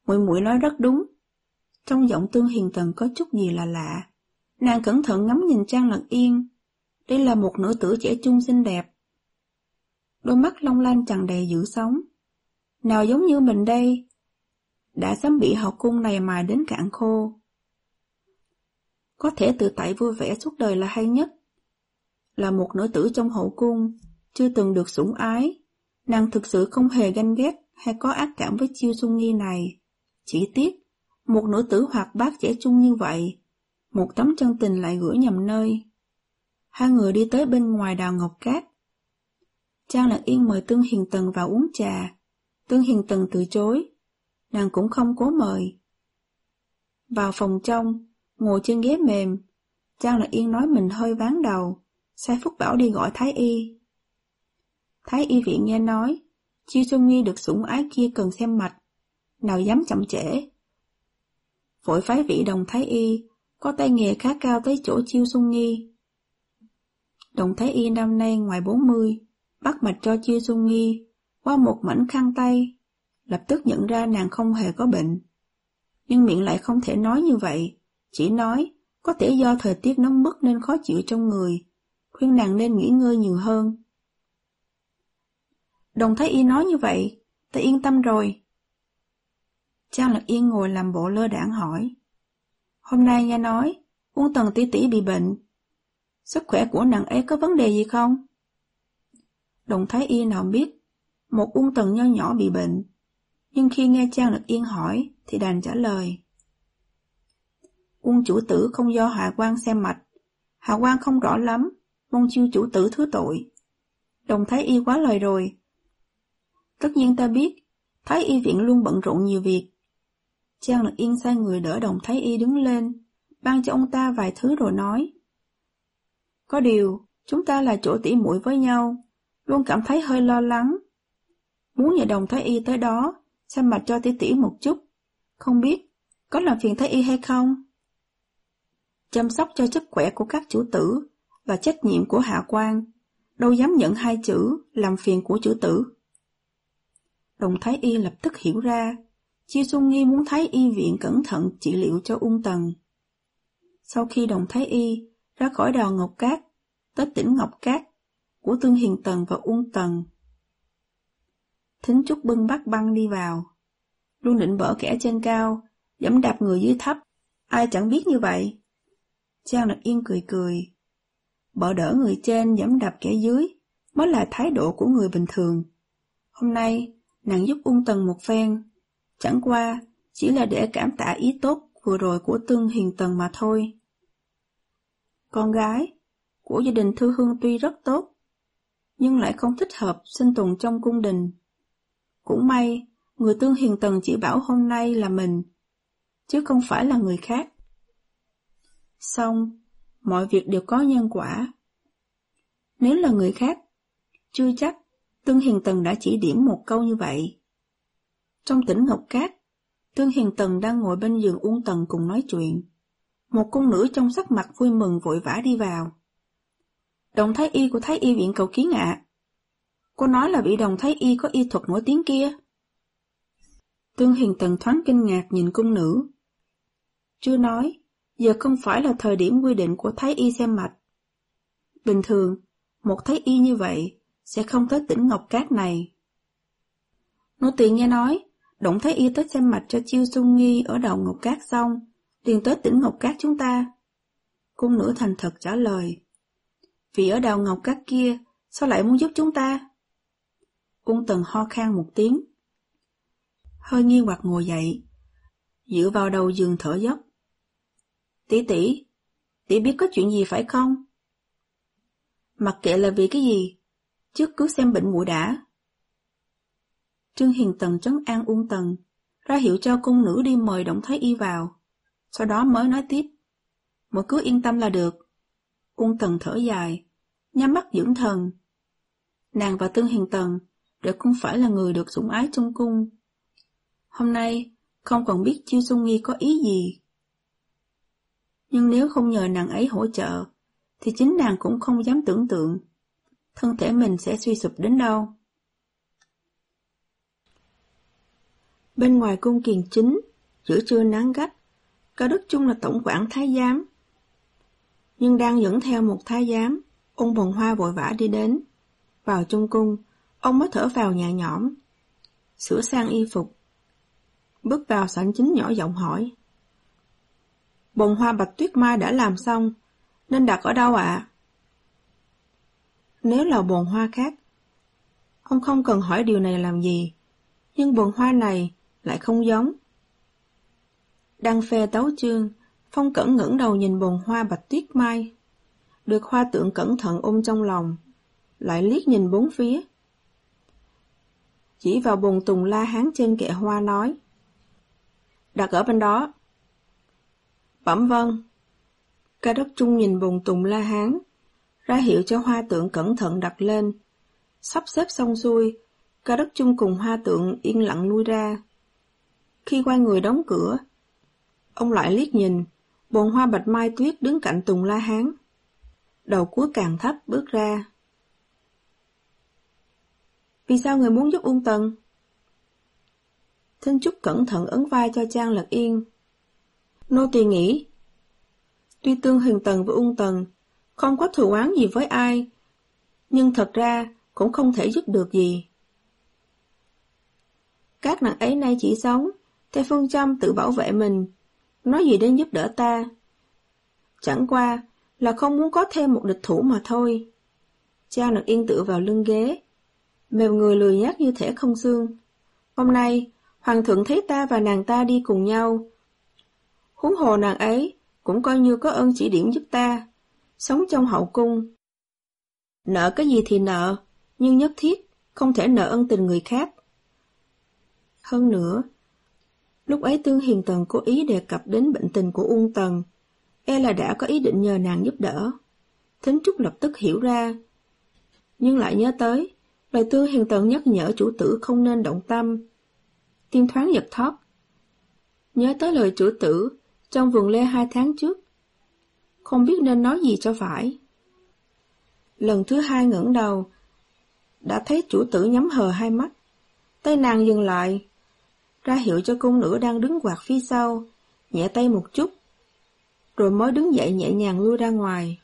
Speaker 1: Muội muội nói rất đúng. Trong giọng Tương Hiền Tần có chút gì là lạ. Nàng cẩn thận ngắm nhìn Trang Lật Yên. Đây là một nữ tử trẻ trung xinh đẹp. Đôi mắt long lanh tràn đầy dữ sống. Nào giống như mình đây, đã sớm bị hậu cung này mài đến cạn khô. Có thể tự tại vui vẻ suốt đời là hay nhất. Là một nữ tử trong hậu cung, chưa từng được sủng ái, nàng thực sự không hề ganh ghét hay có ác cảm với Chiêu Xuân Nghi này. Chỉ tiếc, một nữ tử hoạt bát trẻ trung như vậy, một tấm chân tình lại gửi nhầm nơi. Hai người đi tới bên ngoài đào Ngọc Cát. Trang Lạc Yên mời Tương Hiền Tần vào uống trà. Tương Hiền Tần từ chối, nàng cũng không cố mời. Vào phòng trong, ngồi trên ghế mềm, Trang Lạc Yên nói mình hơi ván đầu, sai Phúc Bảo đi gọi Thái Y. Thái Y viện nghe nói, Chiêu Xuân Nghi được sủng ái kia cần xem mạch, nào dám chậm trễ. Vội phái vị Đồng Thái Y, có tay nghề khá cao tới chỗ Chiêu Xuân Nghi. Đồng Thái Y năm nay ngoài bốn mươi, bắt mạch cho Chiêu Xuân Nghi, qua một mảnh khăn tay, lập tức nhận ra nàng không hề có bệnh. Nhưng miệng lại không thể nói như vậy, chỉ nói có thể do thời tiết nóng bức nên khó chịu trong người, khuyên nàng nên nghỉ ngơi nhiều hơn. Đồng Thái Y nói như vậy, ta yên tâm rồi. Trang Lạc Yên ngồi làm bộ lơ đãng hỏi. Hôm nay nghe nói, Uông Tần tỷ tỷ bị bệnh. Sức khỏe của nàng ấy có vấn đề gì không? Đồng Thái Y nào biết, một Uông Tần nho nhỏ bị bệnh. Nhưng khi nghe Trang Lạc Yên hỏi, thì đành trả lời. Uông chủ tử không do Hạ Quan xem mạch. Hạ Quan không rõ lắm, mong Chiêu chủ tử thứ tội. Đồng Thái Y quá lời rồi. Tất nhiên ta biết, Thái Y viện luôn bận rộn nhiều việc. Trang Lạc Yên sai người đỡ Đồng Thái Y đứng lên, ban cho ông ta vài thứ rồi nói. Có điều, chúng ta là chỗ tỉ muội với nhau, luôn cảm thấy hơi lo lắng. Muốn nhờ Đồng Thái Y tới đó, xem mạch cho tỷ tỷ một chút. Không biết, có làm phiền Thái Y hay không? Chăm sóc cho sức khỏe của các chủ tử là trách nhiệm của Hạ Quan, đâu dám nhận hai chữ làm phiền của chủ tử. Đồng Thái Y lập tức hiểu ra, Chiêu Xuân Nghi muốn Thái Y viện cẩn thận trị liệu cho Uông Tần. Sau khi Đồng Thái Y ra khỏi đào Ngọc Cát, tới tỉnh Ngọc Cát của Tương Hiền Tần và Uông Tần, Thính Trúc bưng bát băng đi vào, luôn định bỡ kẻ trên cao, giẫm đạp người dưới thấp, ai chẳng biết như vậy. Trang Lạc Yên cười cười, bỡ đỡ người trên giẫm đạp kẻ dưới mới là thái độ của người bình thường. Hôm nay nàng giúp Uông Tần một phen, chẳng qua chỉ là để cảm tạ ý tốt vừa rồi của Tương Hiền Tần mà thôi. Con gái của gia đình Thư Hương tuy rất tốt, nhưng lại không thích hợp sinh tồn trong cung đình. Cũng may, người Tương Hiền Tần chỉ bảo hôm nay là mình, chứ không phải là người khác. Xong, mọi việc đều có nhân quả. Nếu là người khác, chưa chắc Tương Hiền Tần đã chỉ điểm một câu như vậy. Trong tỉnh Ngọc Cát, Tương Hiền Tần đang ngồi bên giường Uông Tần cùng nói chuyện. Một cung nữ trong sắc mặt vui mừng vội vã đi vào. Đồng Thái Y của Thái Y viện cầu kiến ạ. À. Cô nói là vị Đồng Thái Y có y thuật nổi tiếng kia. Tương Hiền Tần thoáng kinh ngạc nhìn cung nữ. Chưa nói, giờ không phải là thời điểm quy định của Thái Y xem mạch. Bình thường, một Thái Y như vậy sẽ không tới tỉnh Ngọc Cát này. Nô tỳ nghe nói, Đồng Thái Y tới xem mạch cho Chiêu Xuân Nghi ở đầu Ngọc Cát xong, liền tới tỉnh Ngọc Cát chúng ta. Cung nữ thành thật trả lời. Vì ở đầu Ngọc Cát kia, sao lại muốn giúp chúng ta? Uông Tần ho khan một tiếng, hơi nghi hoặc ngồi dậy, dựa vào đầu giường thở dốc. Tỷ tỷ, tỷ biết có chuyện gì phải không? Mặc kệ là vì cái gì, trước cứ xem bệnh muội đã. Trương Hiền Tần trấn an Uông Tần, ra hiệu cho cung nữ đi mời Đồng Thái Y vào, sau đó mới nói tiếp. Muội cứ yên tâm là được. Uông Tần thở dài, nhắm mắt dưỡng thần. Nàng và Tương Hiền Tần đều không phải là người được sủng ái trong cung. Hôm nay không còn biết Chiêu Xuân Nghi có ý gì. Nhưng nếu không nhờ nàng ấy hỗ trợ, thì chính nàng cũng không dám tưởng tượng thân thể mình sẽ suy sụp đến đâu. Bên ngoài cung kiền chính, giữa trưa nắng gắt, Cao Đức Chung là tổng quản thái giám. Nhưng đang dẫn theo một thái giám, ông Bồn Hoa vội vã đi đến. Vào trong cung, ông mới thở vào nhẹ nhõm, sửa sang y phục. Bước vào sảnh chính nhỏ giọng hỏi. Bồn hoa bạch tuyết mai đã làm xong, nên đặt ở đâu ạ? À? Nếu là bồn hoa khác, ông không cần hỏi điều này làm gì, nhưng bồn hoa này lại không giống. Đang phê tấu chương, Phong Cẩn ngẩng đầu nhìn bồn hoa bạch tuyết mai, được Hoa Tượng cẩn thận ôm trong lòng, lại liếc nhìn bốn phía. Chỉ vào bồn tùng la hán trên kệ hoa nói. Đặt ở bên đó. Bẩm vâng. Cao Đức Chung nhìn bồn tùng la hán, ra hiệu cho Hoa Tượng cẩn thận đặt lên. Sắp xếp xong xuôi, Cao Đức Chung cùng Hoa Tượng yên lặng lui ra. Khi quay người đóng cửa, ông lại liếc nhìn bồn hoa bạch mai tuyết đứng cạnh tùng la hán. Đầu cuối càng thấp bước ra. Vì sao người muốn giúp Uông Tần? Thính Trúc cẩn thận ấn vai cho Trang Lật Yên. Nô tỳ nghĩ, tuy Tương Huyền Tần với Uông Tần không có thù oán gì với ai, nhưng thật ra cũng không thể giúp được gì. Các nàng ấy nay chỉ sống theo phương châm tự bảo vệ mình, nói gì đến giúp đỡ ta. Chẳng qua là không muốn có thêm một địch thủ mà thôi. Trang Lật Yên tựa vào lưng ghế, mềm người lười nhác như thể không xương. Hôm nay, Hoàng thượng thấy ta và nàng ta đi cùng nhau. Huống hồ nàng ấy cũng coi như có ơn chỉ điểm giúp ta, sống trong hậu cung. Nợ cái gì thì nợ, nhưng nhất thiết không thể nợ ân tình người khác. Hơn nữa, lúc ấy Tương Hiền Tần cố ý đề cập đến bệnh tình của Uông Tần, e là đã có ý định nhờ nàng giúp đỡ. Thính Trúc lập tức hiểu ra, nhưng lại nhớ tới lời Tương Hiền Tần nhắc nhở chủ tử không nên động tâm. Tim thoáng giật thót, nhớ tới lời chủ tử trong vườn lê hai tháng trước, không biết nên nói gì cho phải. Lần thứ hai ngẩng đầu, đã thấy chủ tử nhắm hờ hai mắt, tay nàng dừng lại, ra hiệu cho cung nữ đang đứng quạt phía sau, nhẹ tay một chút, rồi mới đứng dậy nhẹ nhàng lui ra ngoài.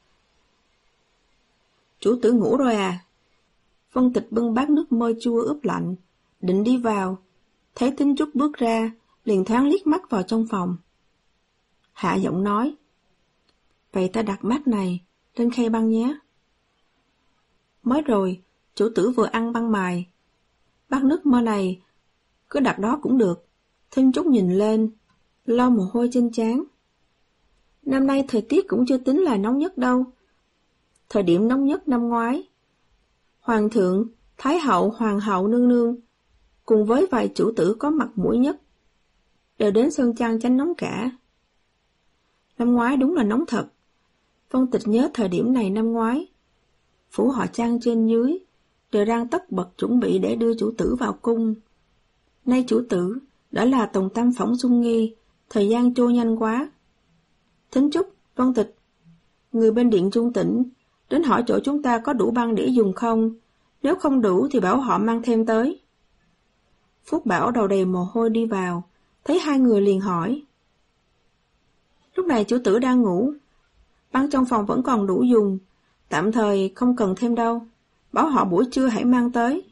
Speaker 1: Chủ tử ngủ rồi à? Vân Tịch bưng bát nước mơ chua ướp lạnh, định đi vào, thấy Thính Trúc bước ra, liền thoáng liếc mắt vào trong phòng. Hạ giọng nói, vậy ta đặt bát này lên khay băng nhé. Mới rồi, chủ tử vừa ăn băng mài, bát nước mơ này cứ đặt đó cũng được. Thính Trúc nhìn lên, lau mồ hôi trên trán. Năm nay thời tiết cũng chưa tính là nóng nhất đâu. Thời điểm nóng nhất năm ngoái, Hoàng thượng, Thái hậu, Hoàng hậu nương nương, cùng với vài chủ tử có mặt mũi nhất, đều đến Sơn Trang tránh nóng cả. Năm ngoái đúng là nóng thật. Vân Tịch nhớ thời điểm này năm ngoái, phủ họ Trang trên dưới đều đang tất bật chuẩn bị để đưa chủ tử vào cung. Nay chủ tử đã là Tòng Tam Phỏng Xuân Nghi, thời gian trôi nhanh quá. Thính Trúc, Vân Tịch, người bên điện Trung Tĩnh đến hỏi chỗ chúng ta có đủ băng để dùng không, nếu không đủ thì bảo họ mang thêm tới. Phúc Bảo đầu đầy mồ hôi đi vào, thấy hai người liền hỏi. Lúc này chủ tử đang ngủ, băng trong phòng vẫn còn đủ dùng, tạm thời không cần thêm đâu, bảo họ buổi trưa hãy mang tới.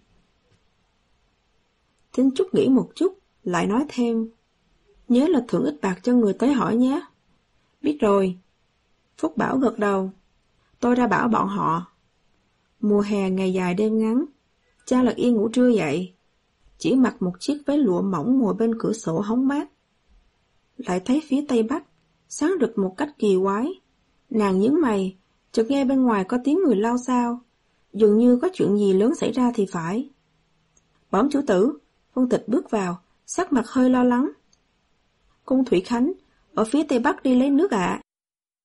Speaker 1: Thính Trúc nghĩ một chút, lại nói thêm, nhớ là thưởng ít bạc cho người tới hỏi nhé. Biết rồi. Phúc Bảo gật đầu, tôi ra bảo bọn họ. Mùa hè ngày dài đêm ngắn, Trang Lật Yên ngủ trưa dậy, chỉ mặc một chiếc váy lụa mỏng ngồi bên cửa sổ hóng mát. Lại thấy phía tây bắc sáng rực một cách kỳ quái. Nàng nhướng mày, chợt nghe bên ngoài có tiếng người lao xao, dường như có chuyện gì lớn xảy ra thì phải. Bẩm chủ tử. Vân Tịch bước vào, sắc mặt hơi lo lắng. Cung Thủy Khánh ở phía tây bắc đi lấy nước ạ. À.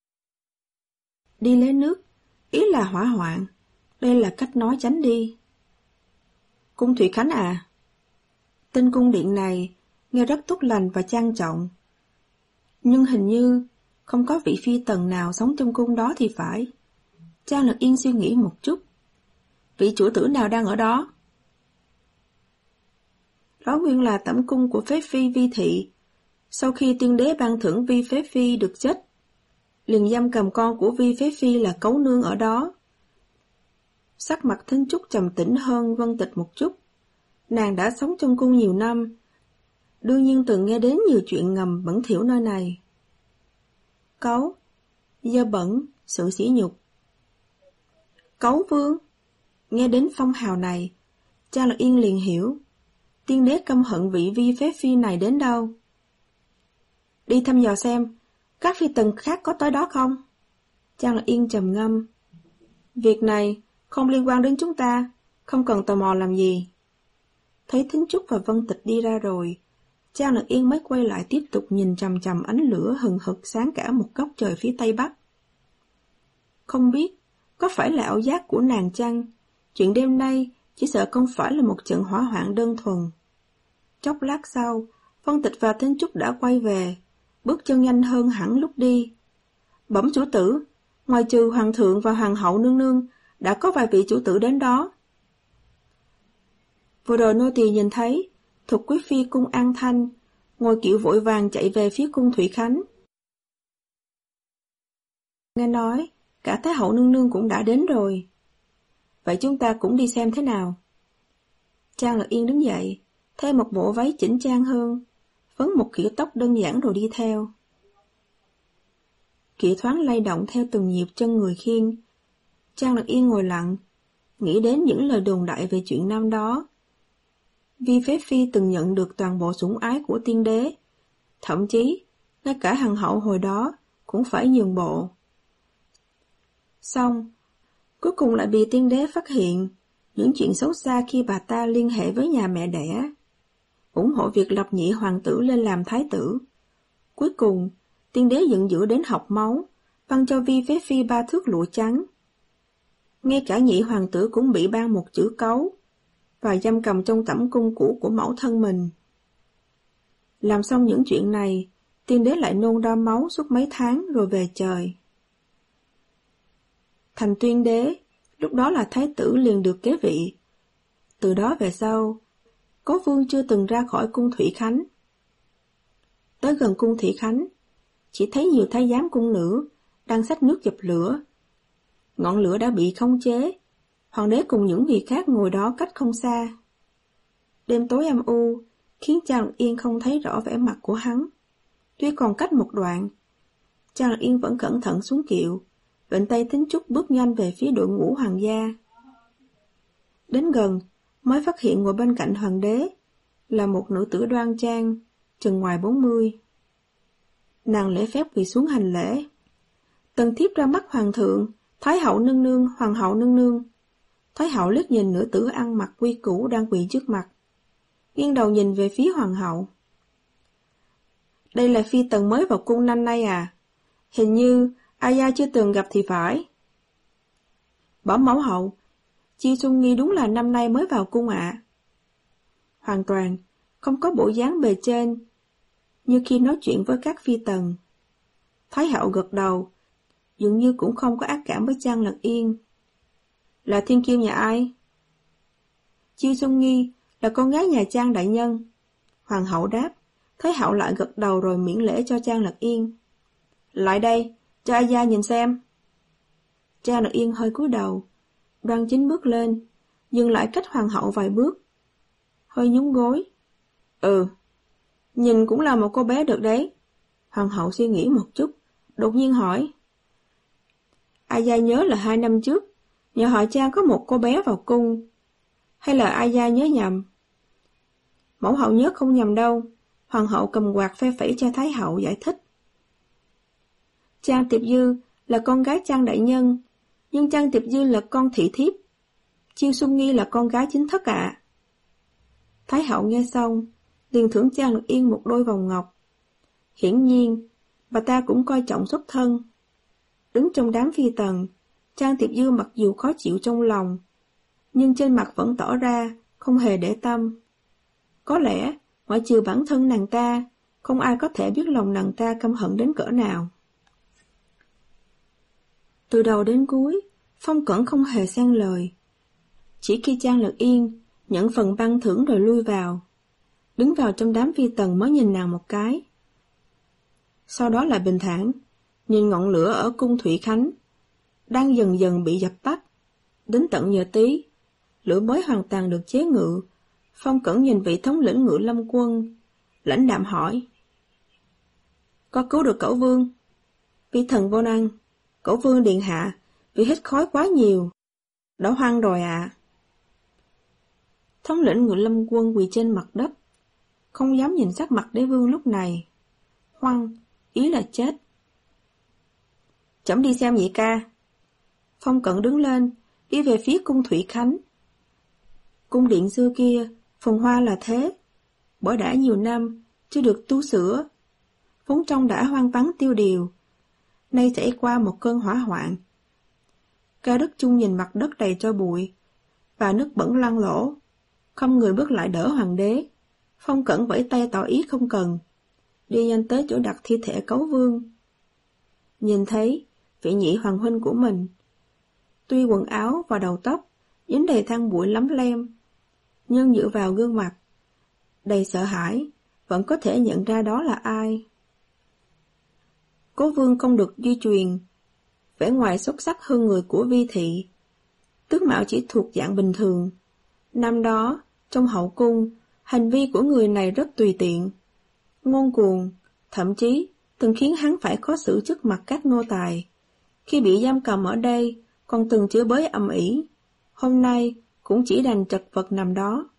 Speaker 1: Đi lấy nước, ý là hỏa hoạn. Đây là cách nói tránh đi. Cung Thủy Khánh à? Tên cung điện này nghe rất tốt lành và trang trọng, nhưng hình như không có vị phi tần nào sống trong cung đó thì phải. Trang Lật Yên suy nghĩ một chút. Vị chủ tử nào đang ở đó? đó nguyên là tẩm cung của phế phi Vi Thị. Sau khi tiên đế ban thưởng Vi phế phi được chết, liền giam cầm con của Vi phế phi là Cấu Nương ở đó. Sắc mặt Thính Trúc trầm tĩnh hơn Vân Tịch một chút. Nàng đã sống trong cung nhiều năm, đương nhiên từng nghe đến nhiều chuyện ngầm bẩn thỉu nơi này. Cấu, dơ bẩn, sự sỉ nhục. Cấu vương, nghe đến phong hào này, Trang Lạc Yên liền hiểu, tiên đế căm hận vị Vi phế phi này đến đâu. Đi thăm dò xem, các phi tần khác có tới đó không? Trang Lạc Yên trầm ngâm. Việc này không liên quan đến chúng ta, không cần tò mò làm gì. Thấy Thính Trúc và Vân Tịch đi ra rồi, Trang Lạc Yên mới quay lại tiếp tục nhìn chằm chằm ánh lửa hừng hực sáng cả một góc trời phía tây bắc. Không biết, có phải là ảo giác của nàng chăng? Chuyện đêm nay chỉ sợ không phải là một trận hỏa hoạn đơn thuần. Chốc lát sau, Vân Tịch và Thính Trúc đã quay về, bước chân nhanh hơn hẳn lúc đi. Bẩm chủ tử, ngoài trừ hoàng thượng và hoàng hậu nương nương, đã có vài vị chủ tử đến đó. Vừa rồi nô tỳ nhìn thấy, Thục quý phi cung An Thanh, ngồi kiệu vội vàng chạy về phía cung Thủy Khánh. Nghe nói, cả Thái hậu nương nương cũng đã đến rồi. Vậy chúng ta cũng đi xem thế nào. Trang Lạc Yên đứng dậy, thêm một bộ váy chỉnh trang hơn, phấn một kiểu tóc đơn giản rồi đi theo. Kiệu thoáng lay động theo từng nhịp chân người khiêng. Trang Lạc Yên ngồi lặng, nghĩ đến những lời đồn đại về chuyện năm đó. Vi phế phi từng nhận được toàn bộ sủng ái của tiên đế, thậm chí ngay cả hằng hậu hồi đó cũng phải nhường bộ. Xong, cuối cùng lại bị tiên đế phát hiện những chuyện xấu xa khi bà ta liên hệ với nhà mẹ đẻ, ủng hộ việc lập nhị hoàng tử lên làm thái tử. Cuối cùng, tiên đế giận dữ đến học máu, ban cho Vi phế phi ba thước lụa trắng. Ngay cả nhị hoàng tử cũng bị ban một chữ Cấu và giam cầm trong tẩm cung cũ của mẫu thân mình. Làm xong những chuyện này, tiên đế lại nôn ra máu suốt mấy tháng rồi về trời. Thành tuyên đế, lúc đó là thái tử liền được kế vị. Từ đó về sau, Cố vương chưa từng ra khỏi cung Thủy Khánh. Tới gần cung Thủy Khánh, chỉ thấy nhiều thái giám cung nữ đang xách nước dập lửa. Ngọn lửa đã bị khống chế, hoàng đế cùng những vị khác ngồi đó cách không xa. Đêm tối âm u, khiến Trang Lạc Yên không thấy rõ vẻ mặt của hắn. Tuy còn cách một đoạn, Trang Lạc Yên vẫn cẩn thận xuống kiệu, vịnh tay Thính Trúc bước nhanh về phía đội ngũ hoàng gia. Đến gần, mới phát hiện ngồi bên cạnh hoàng đế là một nữ tử đoan trang, chừng ngoài bốn mươi. Nàng lễ phép quỳ xuống hành lễ. Tần thiếp ra mắt hoàng thượng, thái hậu nương nương, hoàng hậu nương nương. Thái hậu liếc nhìn nữ tử ăn mặc quy củ đang quỳ trước mặt, nghiêng đầu nhìn về phía hoàng hậu. Đây là phi tần mới vào cung năm nay à? Hình như Aya chưa từng gặp thì phải. Bẩm mẫu hậu, Chiêu Xuân Nghi đúng là năm nay mới vào cung ạ. À. Hoàn toàn không có bộ dáng bề trên như khi nói chuyện với các phi tần. Thái hậu gật đầu, dường như cũng không có ác cảm với Trang Lạc Yên. Là thiên kiêu nhà ai? Chiêu Xuân Nghi là con gái nhà Trang đại nhân. Hoàng hậu đáp. Thái hậu lại gật đầu rồi miễn lễ cho Trang Lạc Yên. Lại đây, cho Aya nhìn xem. Trang Lạc Yên hơi cúi đầu, đoan chính bước lên, dừng lại cách hoàng hậu vài bước, hơi nhún gối. Ừ, nhìn cũng là một cô bé được đấy. Hoàng hậu suy nghĩ một chút, đột nhiên hỏi. Aya nhớ là hai năm trước, nhà họ Trang có một cô bé vào cung, hay là Aya nhớ nhầm? Mẫu hậu nhớ không nhầm đâu. Hoàng hậu cầm quạt phe phẩy cho Thái hậu giải thích. Trang Tiệp Dư là con gái Trang đại nhân, nhưng Trang Tiệp Dư là con thị thiếp. Chiêu Xuân Nghi là con gái chính thất ạ. À. Thái hậu nghe xong, liền thưởng Trang Lạc Yên một đôi vòng ngọc. Hiển nhiên, bà ta cũng coi trọng xuất thân. Đứng trong đám phi tần, Trang Tiệp Dư mặc dù khó chịu trong lòng, nhưng trên mặt vẫn tỏ ra không hề để tâm. Có lẽ, ngoại trừ bản thân nàng ta, không ai có thể biết lòng nàng ta căm hận đến cỡ nào. Từ đầu đến cuối, Phong Cẩn không hề xen lời. Chỉ khi Trang Lạc Yên nhận phần ban thưởng rồi lui vào, đứng vào trong đám phi tần mới nhìn nàng một cái. Sau đó lại bình thản, nhìn ngọn lửa ở cung Thủy Khánh, đang dần dần bị dập tắt. Đến tận giờ tí, lửa mới hoàn toàn được chế ngự. Phong Cẩn nhìn vị thống lĩnh Ngự Lâm quân, lãnh đạm hỏi: Có cứu được cẩu vương? Vi thần vô năng, cẩu vương điện hạ, vì hít khói quá nhiều, đã hoang rồi ạ. À. Thống lĩnh Ngự Lâm quân quỳ trên mặt đất, không dám nhìn sắc mặt đế vương lúc này. Hoang, ý là chết. Chấm đi xem nhị ca. Phong Cẩn đứng lên, đi về phía cung Thủy Khánh. Cung điện xưa kia, phồn hoa là thế, bởi đã nhiều năm chưa được tu sửa, vốn trong đã hoang vắng tiêu điều, nay trải qua một cơn hỏa hoạn. Cao Đức Chung nhìn mặt đất đầy tro bụi và nước bẩn loang lỗ, không người bước lại đỡ hoàng đế. Phong Cẩn vẫy tay tỏ ý không cần, đi nhanh tới chỗ đặt thi thể cấu vương. Nhìn thấy vị nhị hoàng huynh của mình, tuy quần áo và đầu tóc dính đầy than bụi lấm lem, nhưng dựa vào gương mặt đầy sợ hãi, vẫn có thể nhận ra đó là ai. Cố vương không được di truyền, vẻ ngoài xuất sắc hơn người của Vi thị, tướng mạo chỉ thuộc dạng bình thường. Năm đó, trong hậu cung, hành vi của người này rất tùy tiện, ngông cuồng, thậm chí từng khiến hắn phải khó xử trước mặt các nô tài. Khi bị giam cầm ở đây, còn từng chửi bới ầm ĩ, hôm nay cũng chỉ đành chật vật nằm đó.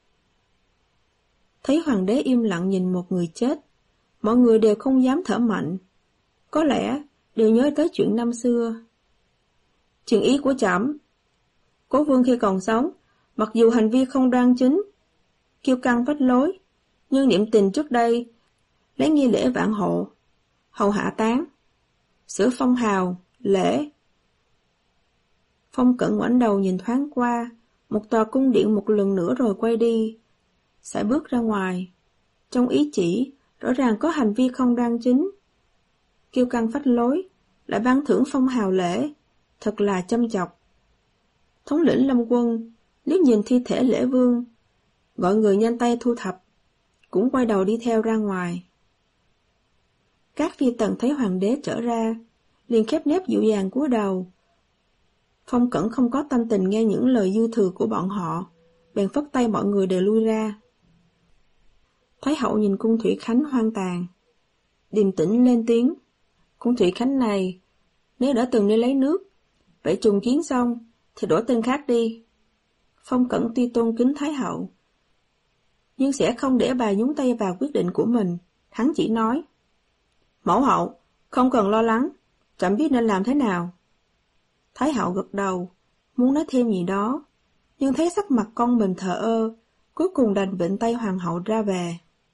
Speaker 1: Thấy hoàng đế im lặng nhìn một người chết, mọi người đều không dám thở mạnh, có lẽ đều nhớ tới chuyện năm xưa. Chuyện ý của trẫm, Cố vương khi còn sống, mặc dù hành vi không đoan chính, kiêu căng phách lối, nhưng niệm tình trước đây lấy nghi lễ vạn hộ, hầu hạ táng, sửa phong hào, lễ. Phong Cẩn ngoảnh đầu nhìn thoáng qua một tòa cung điện một lần nữa rồi quay đi, sải bước ra ngoài. Trong ý chỉ rõ ràng có hành vi không đoan chính, kiêu căng phách lối, lại ban thưởng phong hào lễ, thật là châm chọc. Thống lĩnh Lâm quân liếc nhìn thi thể Lễ vương, gọi người nhanh tay thu thập, cũng quay đầu đi theo ra ngoài. Các phi tần thấy hoàng đế trở ra, liền khép nép dịu dàng cúi đầu. Phong Cẩn không có tâm tình nghe những lời dư thừa của bọn họ, bèn phất tay mọi người đều lui ra. Thái hậu nhìn cung Thủy Khánh hoang tàn, điềm tĩnh lên tiếng: Cung Thủy Khánh này, nếu đã từng đi lấy nước, vậy trùng kiến xong thì đổi tên khác đi. Phong Cẩn tuy tôn kính Thái hậu, nhưng sẽ không để bà nhúng tay vào quyết định của mình. Hắn chỉ nói: Mẫu hậu, không cần lo lắng, trẫm biết nên làm thế nào. Thái hậu gật đầu, muốn nói thêm gì đó, nhưng thấy sắc mặt con mình thờ ơ, cuối cùng đành vịn tay hoàng hậu ra về.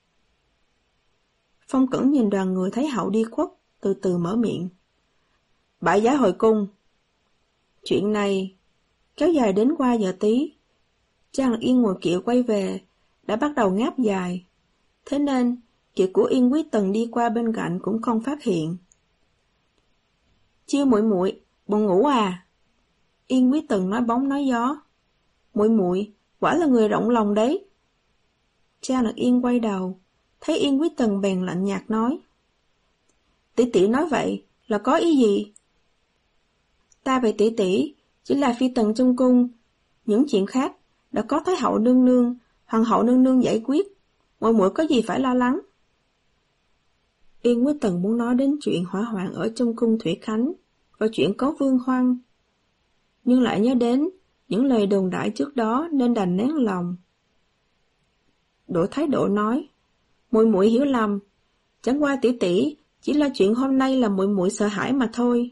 Speaker 1: Phong Cẩn nhìn đoàn người Thái hậu đi khuất, từ từ mở miệng: Bãi giá hồi cung. Chuyện này kéo dài đến qua giờ tí. Trang Yên ngồi kiệu quay về, đã bắt đầu ngáp dài, thế nên kiệu của Yên Quý Tần đi qua bên cạnh cũng không phát hiện. Chiêu muội muội, buồn ngủ à? Yên Quý Tần nói bóng nói gió. Muội muội quả là người rộng lòng đấy. Trang Lạc Yên quay đầu, thấy Yên Quý Tần bèn lạnh nhạt nói: Tỷ tỷ nói vậy là có ý gì? Ta về tỷ tỷ chỉ là phi tần trong cung, những chuyện khác đã có Thái hậu nương nương, hoàng hậu nương nương giải quyết, muội muội có gì phải lo lắng. Yên Quý Tần muốn nói đến chuyện hỏa hoạn ở trong cung Thủy Khánh và chuyện có Vương Hoang, nhưng lại nhớ đến những lời đồn đại trước đó nên đành nén lòng. Đổi thái độ nói: Muội muội hiểu lầm, chẳng qua tỷ tỷ chỉ là chuyện hôm nay là muội muội sợ hãi mà thôi.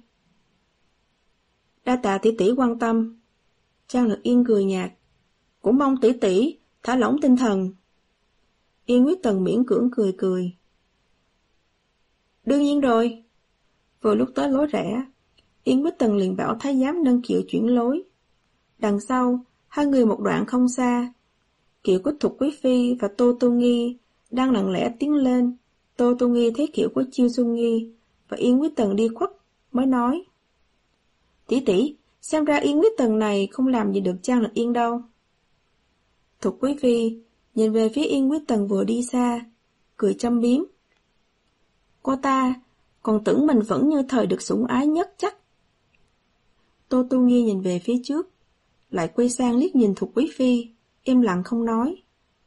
Speaker 1: Đa tạ tỷ tỷ quan tâm. Trang Lực Yên cười nhạt, cũng mong tỷ tỷ thả lỏng tinh thần. Yên Quý Tần miễn cưỡng cười cười. Đương nhiên rồi. Vừa lúc tới lối rẽ, Yên Quý Tần liền bảo thái giám nâng kiệu chuyển lối. Đằng sau, hai người một đoạn không xa, kiệu của Thục Quý Phi và Tô Tô Nghi đang lặng lẽ tiến lên. Tô Tô Nghi thấy kiệu của Chiêu Xuân Nghi và Yên Quý Tần đi khuất, mới nói: Tỷ tỷ, xem ra Yên Quý Tần này không làm gì được Trang Lực Yên đâu. Thục Quý Phi nhìn về phía Yên Quý Tần vừa đi xa, cười châm biếm. Cô ta còn tưởng mình vẫn như thời được sủng ái nhất chắc. Tô Tu Nghi nhìn về phía trước, lại quay sang liếc nhìn Thục Quý Phi, im lặng không nói.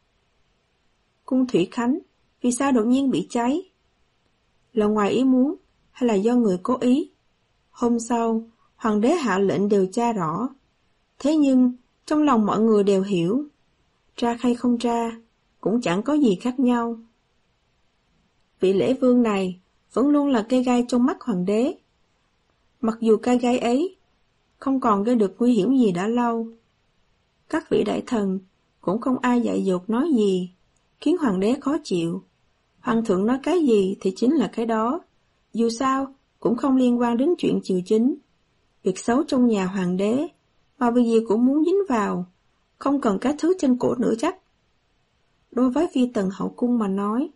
Speaker 1: Cung Thủy Khánh, vì sao đột nhiên bị cháy? Là ngoài ý muốn, hay là do người cố ý? Hôm sau, Hoàng đế hạ lệnh điều tra rõ. Thế nhưng, trong lòng mọi người đều hiểu, tra hay không tra, cũng chẳng có gì khác nhau. Vị lễ vương này vẫn luôn là cây gai trong mắt hoàng đế. Mặc dù cây gai ấy không còn gây được nguy hiểm gì đã lâu, các vị đại thần cũng không ai dạy dột nói gì, khiến hoàng đế khó chịu. Hoàng thượng nói cái gì thì chính là cái đó, dù sao cũng không liên quan đến chuyện triều chính. Việc xấu trong nhà hoàng đế mà việc gì cũng muốn dính vào, không cần cái thứ trên cổ nữa chắc. Đối với phi tần hậu cung mà nói,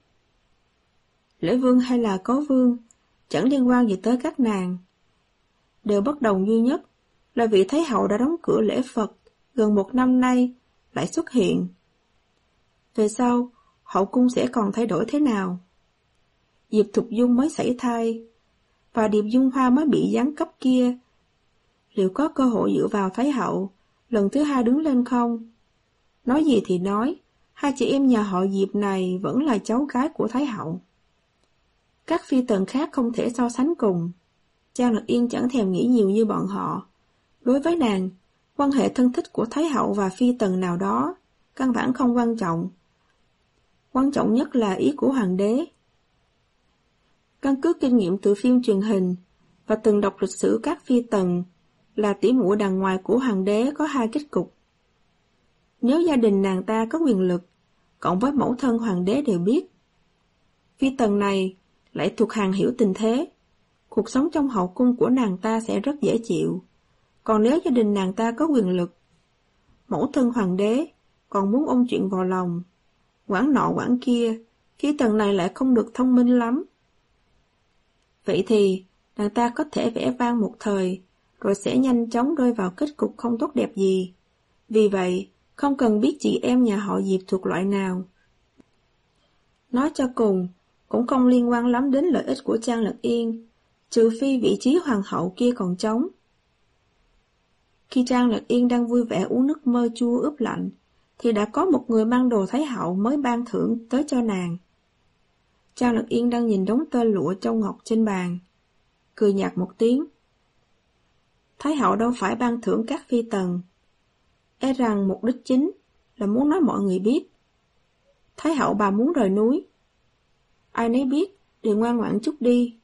Speaker 1: lễ vương hay là có vương chẳng liên quan gì tới các nàng. Điều bất đồng duy nhất là vị thái hậu đã đóng cửa lễ Phật gần một năm nay lại xuất hiện. Về sau, hậu cung sẽ còn thay đổi thế nào? Diệp Thục Dung mới sảy thai, và Điệp Dung Hoa mới bị giáng cấp kia. Liệu có cơ hội dựa vào thái hậu lần thứ hai đứng lên không? Nói gì thì nói, hai chị em nhà họ Diệp này vẫn là cháu gái của thái hậu. Các phi tần khác không thể so sánh cùng. Trang Lật Yên chẳng thèm nghĩ nhiều như bọn họ. Đối với nàng, quan hệ thân thích của thái hậu và phi tần nào đó căn bản không quan trọng. Quan trọng nhất là ý của hoàng đế. Căn cứ kinh nghiệm từ phim truyền hình và từng đọc lịch sử các phi tần, là tỉ muội đằng ngoài của hoàng đế có hai kết cục. Nếu gia đình nàng ta có quyền lực, cộng với mẫu thân hoàng đế đều biết, phi tần này lại thuộc hàng hiểu tình thế, cuộc sống trong hậu cung của nàng ta sẽ rất dễ chịu. Còn nếu gia đình nàng ta có quyền lực, mẫu thân hoàng đế còn muốn ôm chuyện vào lòng, quản nọ quản kia, phi tần này lại không được thông minh lắm. Vậy thì, nàng ta có thể vẻ vang một thời, rồi sẽ nhanh chóng rơi vào kết cục không tốt đẹp gì. Vì vậy, không cần biết chị em nhà họ Diệp thuộc loại nào. Nói cho cùng, cũng không liên quan lắm đến lợi ích của Trang Lật Yên, trừ phi vị trí hoàng hậu kia còn trống. Khi Trang Lật Yên đang vui vẻ uống nước mơ chua ướp lạnh, thì đã có một người mang đồ thái hậu mới ban thưởng tới cho nàng. Trang Lật Yên đang nhìn đống tơ lụa châu ngọc trên bàn, cười nhạt một tiếng. Thái hậu đâu phải ban thưởng các phi tần, e rằng mục đích chính là muốn nói mọi người biết. Thái hậu bà muốn rời núi. Ai nấy biết, đều ngoan ngoãn chút đi.